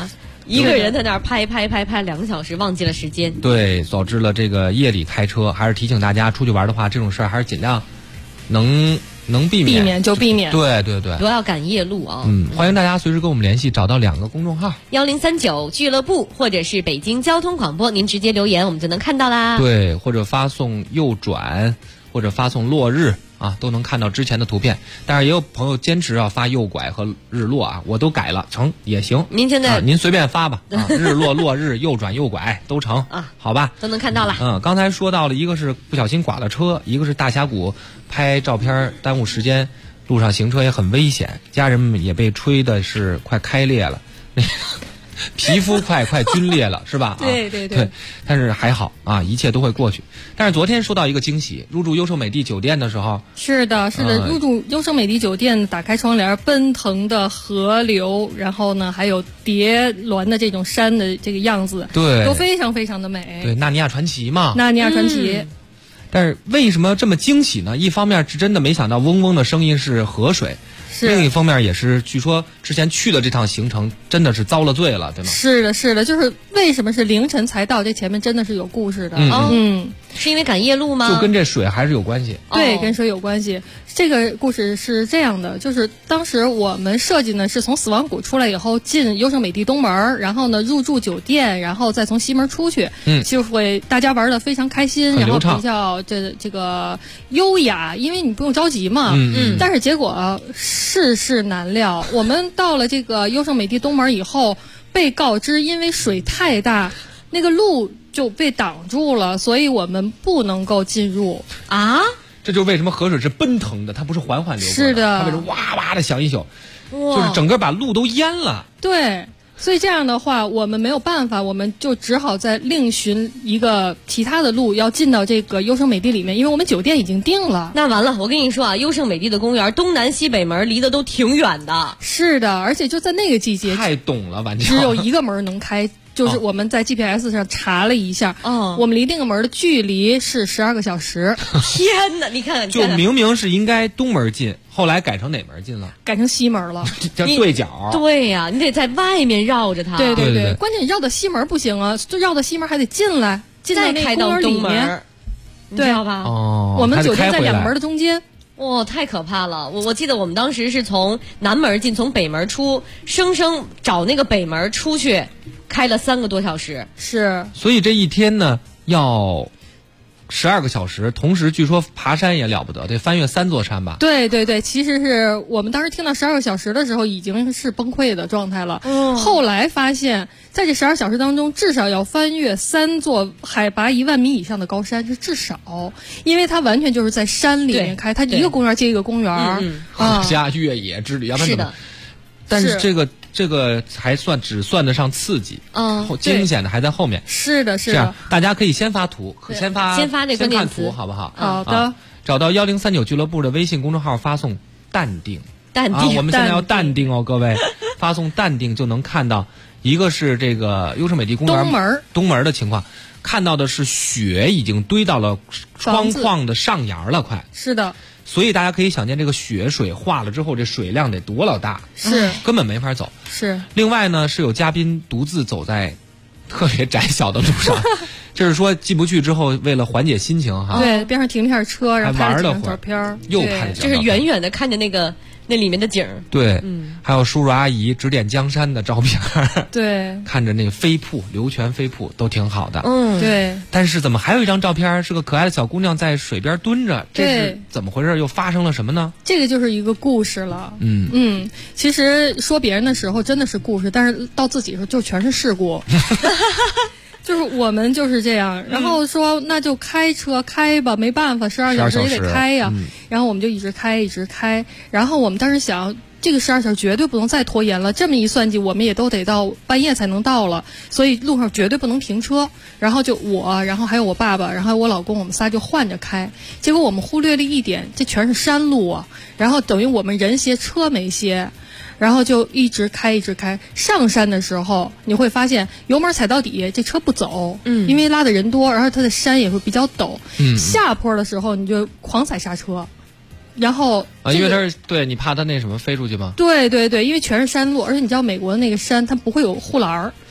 一个人在那儿拍2个小时，忘记了时间。 对，导致了这个夜里开车，还是提醒大家出去玩的话，这种事儿还是尽量能避免就避免。 对， 不要赶夜路啊。 欢迎大家随时跟我们联系，找到2个公众号 1039俱乐部或者是北京交通广播，您直接留言我们就能看到啦。 对，或者发送右转，或者发送落日啊，都能看到之前的图片。但是也有朋友坚持要发右拐和日落啊，我都改了，成也行。 您现在您随便发吧啊，日落、落日、右转、右拐都成啊， 好吧， 都能看到了。 刚才说到了一个是不小心剐了车，一个是大峡谷拍照片耽误时间，路上行车也很危险，家人们也被吹的是快开裂了。皮肤快皲裂了，是吧？ 对， 但是还好啊，一切都会过去。但是昨天收到一个惊喜，入住优胜美地酒店的时候， 是的，入住优胜美地酒店，打开窗帘，奔腾的河流，然后呢，还有叠峦的这种山的这个样子， 对， 都非常非常的美。 对，纳尼亚传奇嘛， 纳尼亚传奇。 但是为什么这么惊喜呢？一方面是真的没想到嗡嗡的声音是河水。另一方面也是，据说之前去的这趟行程真的是遭了罪了，对吗？ 是的，就是为什么是凌晨才到？这前面真的是有故事的。 是因为赶夜路吗？ 就跟这水还是有关系。 对，跟水有关系。这个故事是这样的，就是当时我们设计呢是从死亡谷出来以后进优胜美地东门，然后呢入住酒店，然后再从西门出去，就会大家玩得非常开心，然后比较这个优雅，因为你不用着急嘛。但是结果世事难料，我们到了这个优胜美地东门以后，被告知因为水太大，那个路就被挡住了，所以我们不能够进入啊。 这就是为什么河水是奔腾的，它不是缓缓流过的。 是的， 它为什么哇哇的响一宿，就是整个把路都淹了。 对，所以这样的话，我们没有办法，我们就只好再另寻一个其他的路，要进到这个优胜美地里面，因为我们酒店已经订了。 那完了，我跟你说啊，优胜美地的公园东南西北门离得都挺远的。 是的，而且就在那个季节， 太懂了，完全只有一个门能开。就是我们在 GPS 上查了一下，我们离那个门的距离是12个小时。 天哪，你看， 就明明是应该东门进，后来改成哪门进了？ 改成西门了， 叫对角。 对呀，你得在外面绕着它。 对，关键你绕到西门不行啊，就绕到西门还得进来，进到那公园里面， 你知道吧？ 我们酒店在两门的中间。 哇，太可怕了！我记得我们当时是从南门进，从北门出，生找那个北门出去，开了3个多小时。 是， 所以这一天呢要12个小时，同时据说爬山也了不得，得翻越3座山吧？ 对，其实是我们当时听到12个小时的时候已经是崩溃的状态了。后来发现，在这12小时当中，至少要翻越3座海拔1万米以上的高山，是至少，因为它完全就是在山里面开，它一个公园接一个公园， 国家越野之旅，要不然怎么？但是这个还只算得上刺激，惊险的还在后面。 是的， 这样大家可以先发图，先发这关键词， 好不好？ 好的。 找到1039俱乐部的微信公众号，发送淡定，我们现在要淡定哦，各位，发送淡定就能看到，一个是这个优胜美地公园东门的情况，看到的是雪已经堆到了窗框的上沿了，快。 是的。 所以大家可以想见，这个雪水化了之后，这水量得多老大， 是根本没法走。 是。 另外呢，是有嘉宾独自走在特别窄小的路上，就是说进不去之后，为了缓解心情哈， 对，边上停了一下车，然后拍了几张照片， 又拍了， 就是远远的看着那里面的景儿。 对，还有叔叔阿姨指点江山的照片， 对， 看着那个飞瀑，流泉飞瀑都挺好的。 对。 但是怎么还有一张照片是个可爱的小姑娘在水边蹲着？这是怎么回事？又发生了什么呢？ 这个就是一个故事了。其实说别人的时候真的是故事，但是到自己的时候就全是事故。就是我们就是这样，然后说那就开车开吧，没办法，12小时也得开呀。然后我们就一直开，然后我们当时想，这个12小时绝对不能再拖延了。这么一算计，我们也都得到半夜才能到了，所以路上绝对不能停车。然后就我，然后还有我爸爸，然后还有我老公，我们仨就换着开。结果我们忽略了一点，这全是山路啊，然后等于我们人歇车没歇。然后就一直开，上山的时候你会发现油门踩到底，这车不走，因为拉的人多，然后它的山也会比较陡，下坡的时候你就狂踩刹车，然后因为它是对你怕它那什么飞出去吗？ 对，因为全是山路，而且你知道美国的那个山它不会有护栏，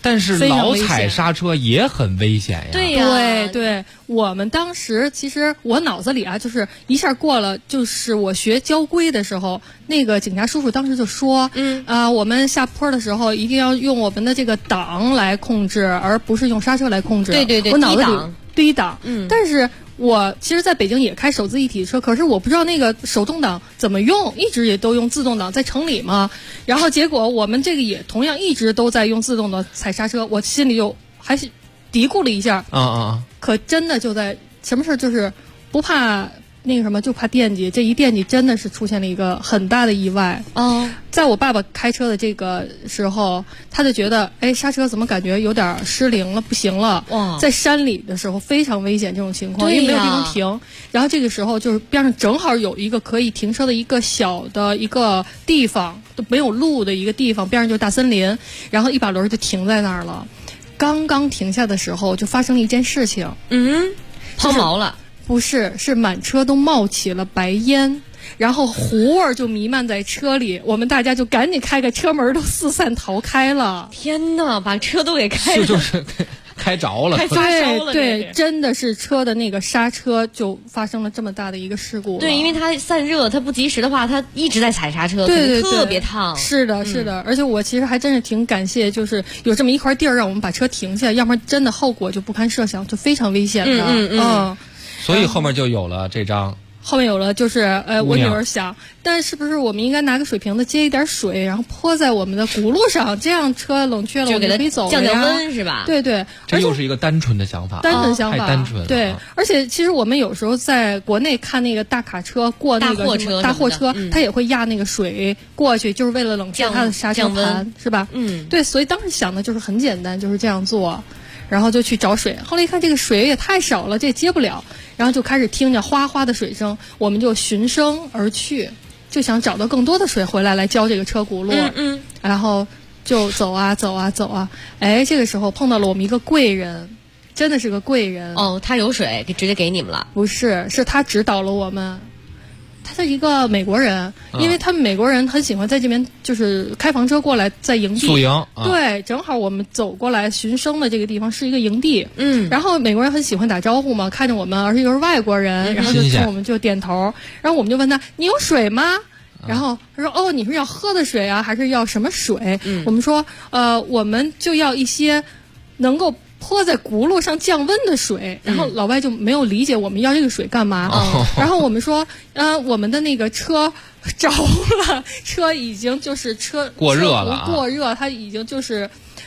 但是老踩刹车也很危险呀。 对呀，对，我们当时其实我脑子里啊，就是一下过了，就是我学交规的时候，那个警察叔叔当时就说，我们下坡的时候一定要用我们的这个档来控制，而不是用刹车来控制。 对， 我脑子里低档，但是我其实在北京也开手自一体车，可是我不知道那个手动挡怎么用，一直也都用自动挡，在城里嘛。然后结果我们这个也同样一直都在用自动的踩刹车，我心里就还是嘀咕了一下。可真的就在什么事就是不怕那个什么，就怕惦记。这一惦记，真的是出现了一个很大的意外。在我爸爸开车的这个时候，他就觉得，刹车怎么感觉有点失灵了，不行了。在山里的时候非常危险这种情况，因为没有地方停。然后这个时候就是边上正好有一个可以停车的一个小的一个地方，都没有路的一个地方，边上就是大森林。然后一把轮就停在那儿了。刚刚停下的时候，就发生了一件事情。 抛锚了。 不是，是满车都冒起了白烟，然后糊味就弥漫在车里，我们大家就赶紧开个车门，都四散逃开了。 天哪，把车都给开了， 就是开着了， 开发烧了。 对，真的是车的那个刹车就发生了这么大的一个事故。 对，因为它散热，它不及时的话，它一直在踩刹车， 对， 特别烫。 是的，是的。而且我其实还真是挺感谢，就是有这么一块地儿让我们把车停下，要不然真的后果就不堪设想，就非常危险的。 所以后面就有了这张。 后面有了，就是我女儿想，但是不是我们应该拿个水瓶子接一点水，然后泼在我们的轱辘上，这样车冷却了，我们就可以走了呀， 降温是吧？ 对， 这又是一个单纯的想法， 太单纯了。 对，而且其实我们有时候在国内看那个大卡车过那个大货车，它也会压那个水过去，就是为了冷却它的刹车盘，是吧？对，所以当时想的就是很简单，就是这样做。然后就去找水，后来一看这个水也太少了，这也接不了，然后就开始听着哗哗的水声，我们就循声而去，就想找到更多的水回来浇这个车轱辘。然后就走啊，这个时候碰到了我们一个贵人，真的是个贵人。 他有水直接给你们了？ 不是，是他指导了我们。他是一个美国人，因为他们美国人很喜欢在这边就是开房车过来，在营地宿营。 对，正好我们走过来寻声的这个地方是一个营地。然后美国人很喜欢打招呼嘛，看着我们，而且又是外国人，然后就冲我们就点头，然后我们就问他：“你有水吗？”然后他说：“你是要喝的水啊，还是要什么水？”我们说：“我们就要一些能够泼在轱辘上降温的水。”然后老外就没有理解我们要这个水干嘛。然后我们说，我们的那个车着了，车已经就是过热了， 过热，它已经就是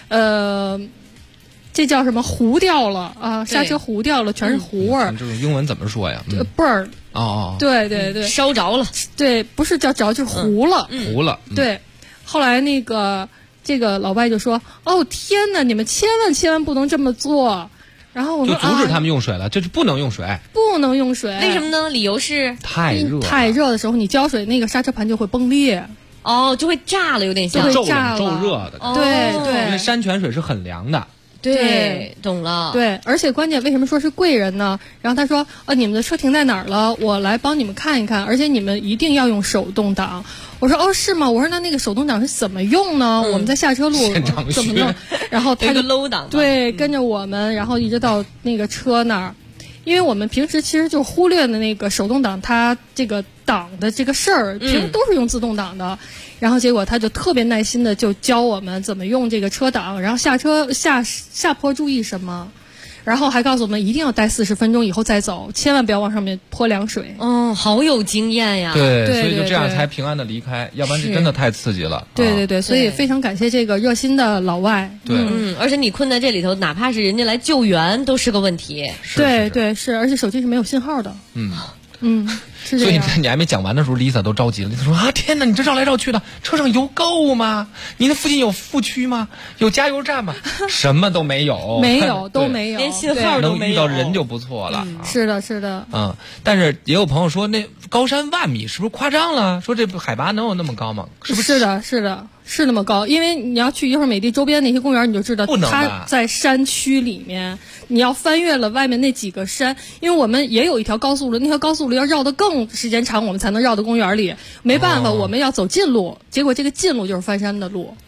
这叫什么糊掉了啊？刹车糊掉了，全是糊味儿。 这种英文怎么说呀 ？burn。对， 烧着了。 对，不是叫着，就是糊了。 糊了。 对，后来这个老外就说：“天哪，你们千万不能这么做。”然后我说：“ 就阻止他们用水了，就是不能用水， 不能用水。 为什么呢？理由是太热的时候，你浇水，那个刹车盘就会崩裂。 就会炸了，有点像会骤炸了， 冷骤热的。 对， 因为山泉水是很凉的。 对， 懂了。 对，而且关键为什么说是贵人呢？然后他说：“你们的车停在哪儿了？我来帮你们看一看，而且你们一定要用手动挡。”我说：“是吗？”我说：“那个手动挡是怎么用呢？我们在下车路怎么弄？”然后他就 low档对跟着我们，然后一直到那个车那儿，因为我们平时其实就忽略了那个手动挡它这个档的这个事儿，平时都是用自动挡的。然后结果他就特别耐心的就教我们怎么用这个车档，然后下坡注意什么，然后还告诉我们一定要待40分钟以后再走，千万不要往上面泼凉水。 好有经验呀。 对，所以就这样才平安的离开，要不然是真的太刺激了。 对，所以非常感谢这个热心的老外。 对， 而且你困在这里头，哪怕是人家来救援都是个问题。 对，而且手机是没有信号的。是这样。 所以你还没讲完的时候 ，Lisa 都着急了。Lisa 说：“天哪，你这绕来绕去的，车上油够吗？你那附近有副区吗？有加油站吗？什么都没有， 都没有， 连信号都没有。 能遇到人就不错了。 是的。 但是也有朋友说，那高山万米是不是夸张了？说这海拔能有那么高吗？是不是？ 是的。是那么高，因为你要去优胜美地周边那些公园，你就知道它在山区里面，你要翻越了外面那几个山，因为我们也有一条高速路，那条高速路要绕得更时间长，我们才能绕到公园里，没办法，我们要走近路，结果这个近路就是翻山的路。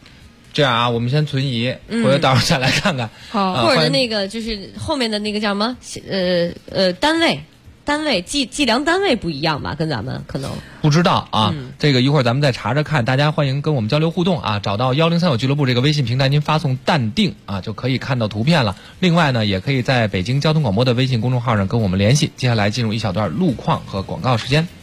这样啊，我们先存疑，回头到时候再来看看。 好， 或者那个就是后面的那个叫什么单位计量单位不一样吧？跟咱们可能不知道啊。这个一会儿咱们再查查看，大家欢迎跟我们交流互动啊！找到1039俱乐部这个微信平台，您发送淡定啊，就可以看到图片了。另外呢，也可以在北京交通广播的微信公众号上跟我们联系。接下来进入一小段路况和广告时间。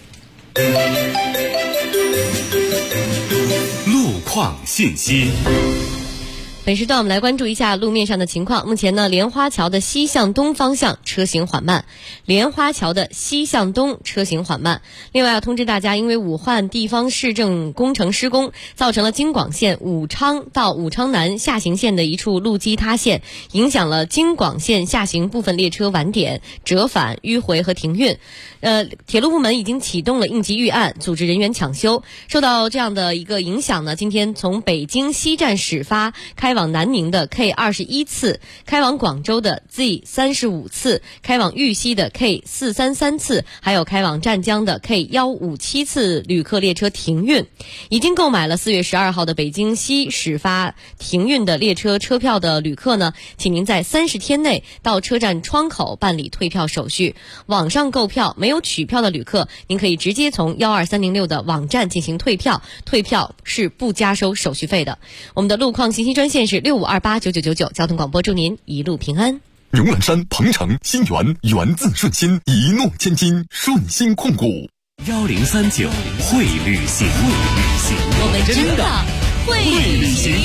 路况信息。 本时段我们来关注一下路面上的情况。目前呢，莲花桥的西向东方向车行缓慢，莲花桥的西向东车行缓慢。另外要通知大家，因为武汉地方市政工程施工，造成了京广线武昌到武昌南下行线的一处路基塌陷，影响了京广线下行部分列车晚点、折返、迂回和停运。铁路部门已经启动了应急预案，组织人员抢修。受到这样的一个影响呢，今天从北京西站始发开往南宁的 K21次，开往广州的 Z35次，开往玉溪的 K433次，还有开往湛江的 K157次旅客列车停运。已经购买了4月12号的北京西始发停运的列车车票的旅客呢，请您在30天内到车站窗口办理退票手续。网上购票没有取票的旅客，您可以直接从12306的网站进行退票，退票是不加收手续费的。我们的路况信息专线是65289999，交通广播祝您一路平安。 牛栏山、鹏城、新源，源自顺心，一诺千金，顺心控股。 1039会旅行， 我们真的会旅行。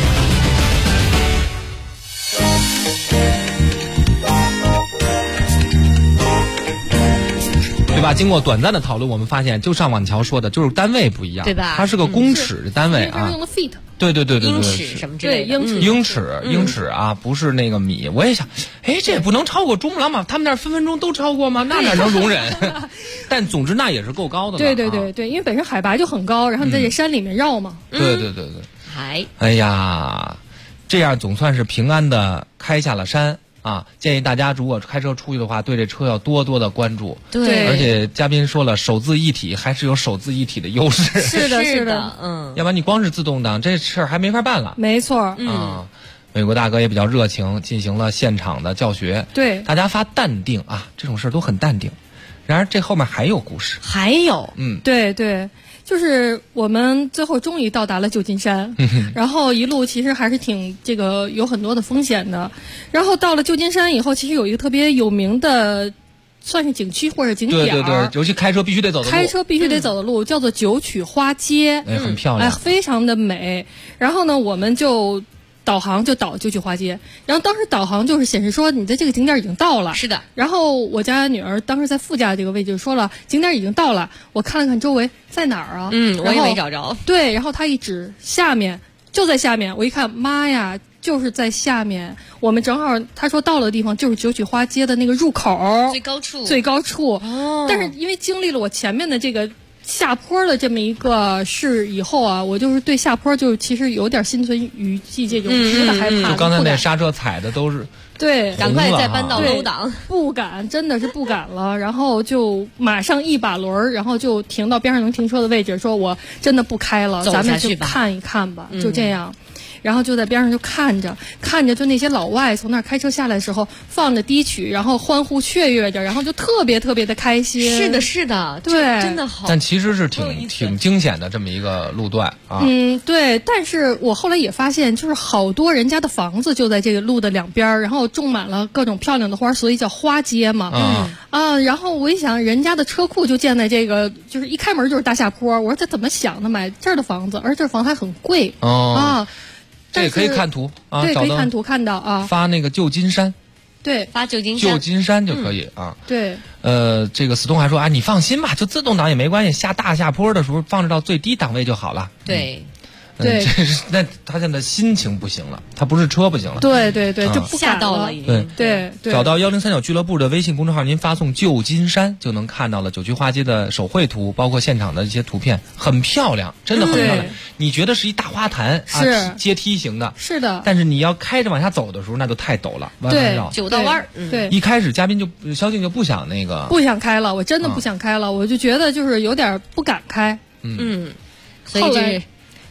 对吧？经过短暂的讨论，我们发现就上网桥说的，就是单位不一样， 对吧？ 它是个公尺的单位啊。 用的 feet。 对， 英尺什么之类的。 英尺啊，不是那个米。我也想，这也不能超过珠穆朗玛，他们那儿分分钟都超过吗？那哪能容忍？但总之那也是够高的了。 对，因为本身海拔就很高，然后你在这山里面绕嘛。 对。哎呀，这样总算是平安的开下了山。啊，建议大家如果开车出去的话，对这车要多多的关注。 对， 而且嘉宾说了，手自一体还是有手自一体的优势。 是的， 要不然你光是自动挡，这事儿还没法办了。 没错。 美国大哥也比较热情，进行了现场的教学。 对， 大家发淡定啊，这种事儿都很淡定。然而这后面还有故事。 还有， 对。就是我们最后终于到达了旧金山，然后一路其实还是挺有很多的风险的。然后到了旧金山以后，其实有一个特别有名的，算是景区或者景点。 对，尤其开车必须得走的路，叫做九曲花街， 很漂亮， 非常的美。然后呢，我们就导航就导九曲花街，然后当时导航就是显示说你的这个景点已经到了。 是的。 然后我家女儿当时在副驾这个位置说了，景点已经到了。我看了看周围在哪儿啊？ 我也没找着。 对，然后她一指下面，就在下面。我一看，妈呀，就是在下面。我们正好她说到了地方就是九曲花街的那个入口最高处。哦。但是因为经历了我前面的这个下坡的这么一个事以后啊，我就是对下坡就其实有点心存余悸，这种值得害怕。 就刚才那刹车踩的都是对， 赶快再搬到楼档， 不敢，真的是不敢了。然后就马上一把轮，然后就停到边上能停车的位置，说我真的不开了，咱们就看一看吧，就这样。然后就在边上就看着，就那些老外从那儿开车下来的时候放着低曲，然后欢呼雀跃着，然后就特别的开心。 是的， 对， 真的好。 但其实是挺惊险的这么一个路段啊。 对。但是我后来也发现，就是好多人家的房子就在这个路的两边，然后种满了各种漂亮的花，所以叫花街嘛。然后我一想，人家的车库就建在这个，就是一开门就是大下坡。我说这怎么想的，买这儿的房子，而这房还很贵这可以看图啊， 对，可以看图看到啊。 发那个旧金山， 对， 发旧金山就可以啊。 对， 这个司通还说啊，你放心吧，就自动挡也没关系，下坡的时候放置到最低档位就好了。 对。 对， 那他现在心情不行了，他不是车不行了。 对，就不吓到了已经。 对， 找到1039俱乐部的微信公众号，您发送旧金山就能看到了九曲花街的手绘图，包括现场的一些图片，很漂亮，真的很漂亮。你觉得是一大花坛， 是阶梯型的， 是的。 但是你要开着往下走的时候，那就太陡了，弯弯绕 9道弯。 对， 一开始萧静就不想不想开了，我真的不想开了，我就觉得就是有点不敢开。 所以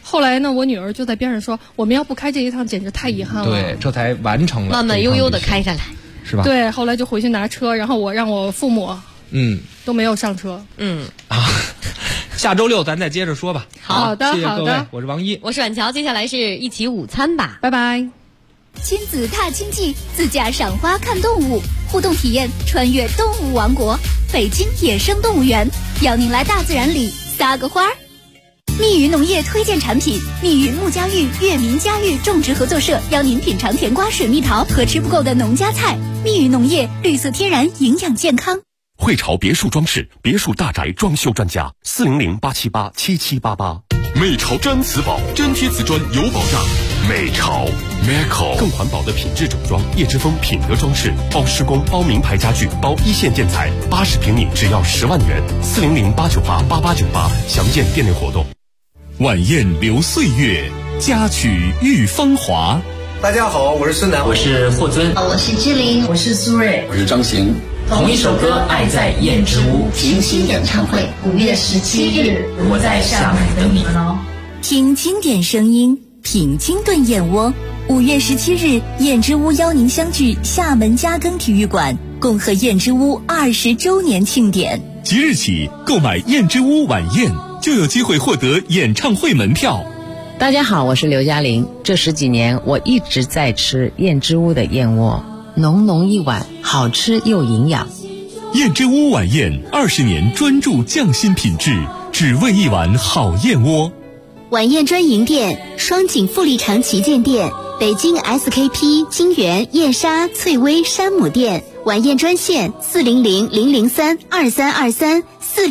后来呢，我女儿就在边上说，我们要不开这一趟简直太遗憾了。 对，这才完成了慢慢悠悠的开下来， 是吧？ 对，后来就回去拿车，然后我让我父母都没有上车。 下周六咱再接着说吧。 好的， 谢谢各位， 好的， 我是王一， 我是婉乔，接下来是一起午餐吧， 拜拜。 亲子踏青记，自驾赏花看动物，互动体验穿越动物王国，北京野生动物园，邀您来大自然里撒个花儿。密云农业推荐产品，密云木家育悦民家育种植合作社邀您品尝甜瓜、水蜜桃和吃不够的农家菜。密云农业，绿色天然，营养健康。 汇潮别墅装饰，别墅大宅装修专家，400-878-7788。美潮真瓷宝，真贴瓷砖有保障。美潮 Meco 更环保的品质整装，叶之峰品德装饰，包施工，包名牌家具，包一线建材，80平米只要10万元。400-898-8898，详见店内活动。晚宴留岁月，佳曲遇芳华。 大家好，我是孙楠， 我是霍尊， 我是志玲， 我是苏芮， 我是张行。 同一首歌，爱在燕之屋平行演唱会，5月17日， 我在上海等你们哦。 听经典声音，品清炖燕窝。5月17日，燕之屋邀您相聚厦门嘉庚体育馆，共贺燕之屋20周年庆典。 即日起购买燕之屋晚宴，就有机会获得演唱会门票。 大家好，我是刘嘉玲。这10几年，我一直在吃燕之屋的燕窝，浓浓一碗，好吃又营养。 燕之屋晚宴20年专注匠心品质，只为一碗好燕窝。 晚宴专营店：双井富力城旗舰店、北京 SKP 金源燕莎翠微山姆店。晚宴专线400-003-2323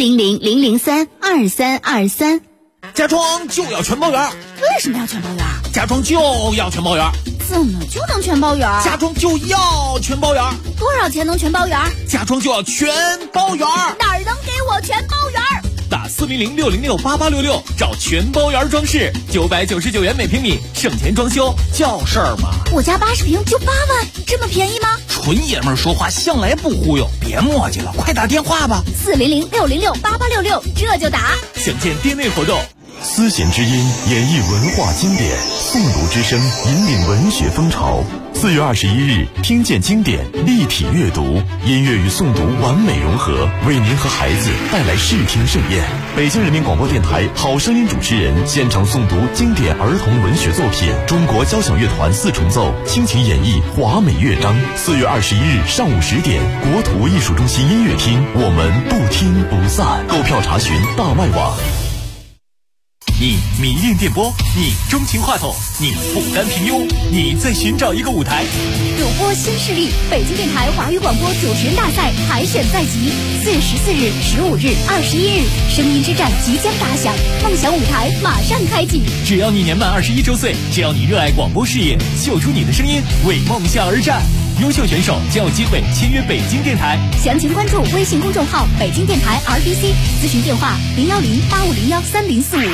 400-003-2323。 家装就要全包圆。 为什么要全包圆？ 家装就要全包圆。 怎么就能全包圆？ 家装就要全包圆。 多少钱能全包圆？ 家装就要全包圆。 哪儿能给我全包圆？ 打400-606-8866找全包圆装饰，999元每平米，省钱装修叫事儿嘛。 我家80平就8万，这么便宜吗？ 纯爷们儿说话向来不忽悠，别磨叽了，快打电话吧。 400-606-8866，这就打。 详见店内活动。 丝弦之音演绎文化经典，诵读之声引领文学风潮。4月21日，听见经典，立体阅读，音乐与诵读完美融合，为您和孩子带来视听盛宴。北京人民广播电台好声音主持人现场诵读经典儿童文学作品，中国交响乐团4重奏倾情演绎华美乐章。4月21日上午10点，国土艺术中心音乐厅，我们不听不散。购票查询大麦网。 你迷恋电波，你钟情话筒，你不甘平庸，你在寻找一个舞台。 主播新势力，北京电台华语广播主持人大赛海选在即，4月14日、15日、21日，声音之战即将打响，梦想舞台马上开启。 只要你年满21周岁，只要你热爱广播事业，秀出你的声音，为梦想而战。优秀选手将有机会签约北京电台。 详情关注微信公众号北京电台 RBC， 咨询电话010-8501-3045。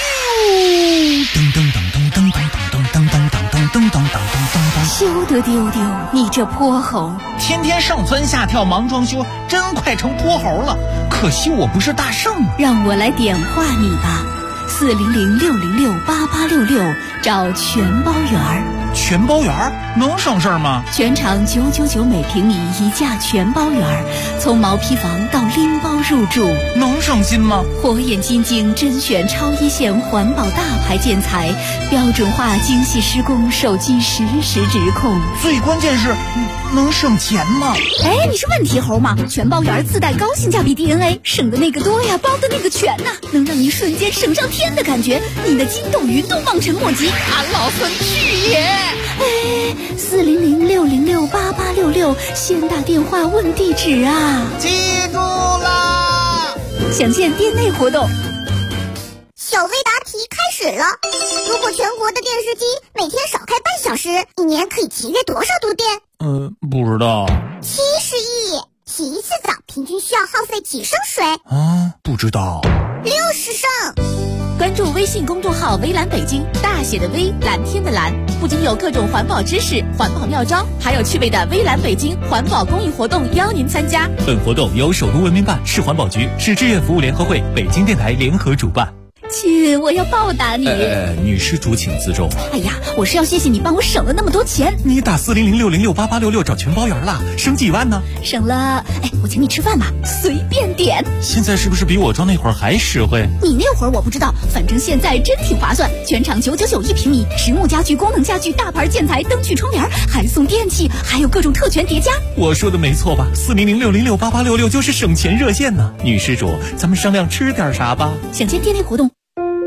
休得丢丢，你这泼猴！ 天天上蹿下跳忙装修，真快成泼猴了。可惜我不是大圣啊。 让我来点化你吧，400-606-8866，找全包圆儿。 全包圆儿能省事儿吗？ 全场999每平米一价全包圆儿，从毛坯房到拎包入住， 能省心吗？ 火眼金睛甄选超一线环保大牌建材，标准化精细施工，手机实时直控。 最关键是能省钱吗？ 哎，你是问题猴吗？全包圆自带高性价比 DNA， 省的那个多呀，包的那个全呐，能让你瞬间省上天的感觉，你的筋斗云都望尘莫及。 俺老孙去也！ 哎，400-606-8866，先打电话问地址啊！ 记住啦！ 详见店内活动。 小微答题开始了。如果全国的电视机每天少开半小时，一年可以节约多少度电？ 不知道。 70亿。洗一次澡平均需要耗费几升水？ 不知道。 60升。 关注微信公众号微蓝北京，大写的微，蓝天的蓝，不仅有各种环保知识、环保妙招，还有趣味的微蓝北京环保公益活动邀您参加。 本活动由首都文明办、市环保局、市志愿服务联合会、北京电台联合主办。 亲，我要报答你。 女施主请自重。 哎呀，我是要谢谢你帮我省了那么多钱。 你打4006068866找全包圆了，省几万呢？ 省了，我请你吃饭吧，随便点。 现在是不是比我装那会儿还实惠？ 你那会儿我不知道，反正现在真挺划算，全场999一平米，实木家具、功能家具、大牌建材、灯具、窗帘，还送电器，还有各种特权叠加。 我说的没错吧？4006068866就是省钱热线呢。女施主，咱们商量吃点啥吧？ 想见电力活动。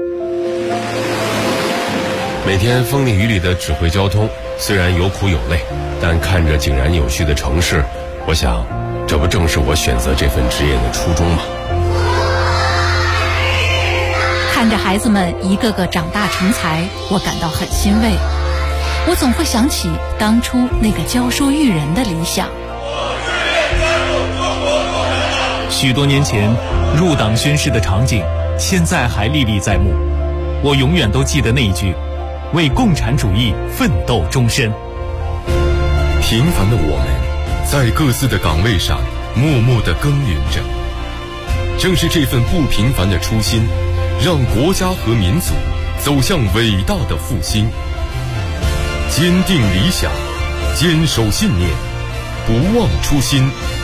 每天风里雨里的指挥交通，虽然有苦有累，但看着井然有序的城市，我想，这不正是我选择这份职业的初衷吗？ 看着孩子们一个个长大成才，我感到很欣慰。我总会想起当初那个教书育人的理想。 许多年前入党宣誓的场景，现在还历历在目。我永远都记得那一句：为共产主义奋斗终身。 平凡的我们，在各自的岗位上默默地耕耘着。正是这份不平凡的初心，让国家和民族走向伟大的复兴。坚定理想，坚守信念，不忘初心，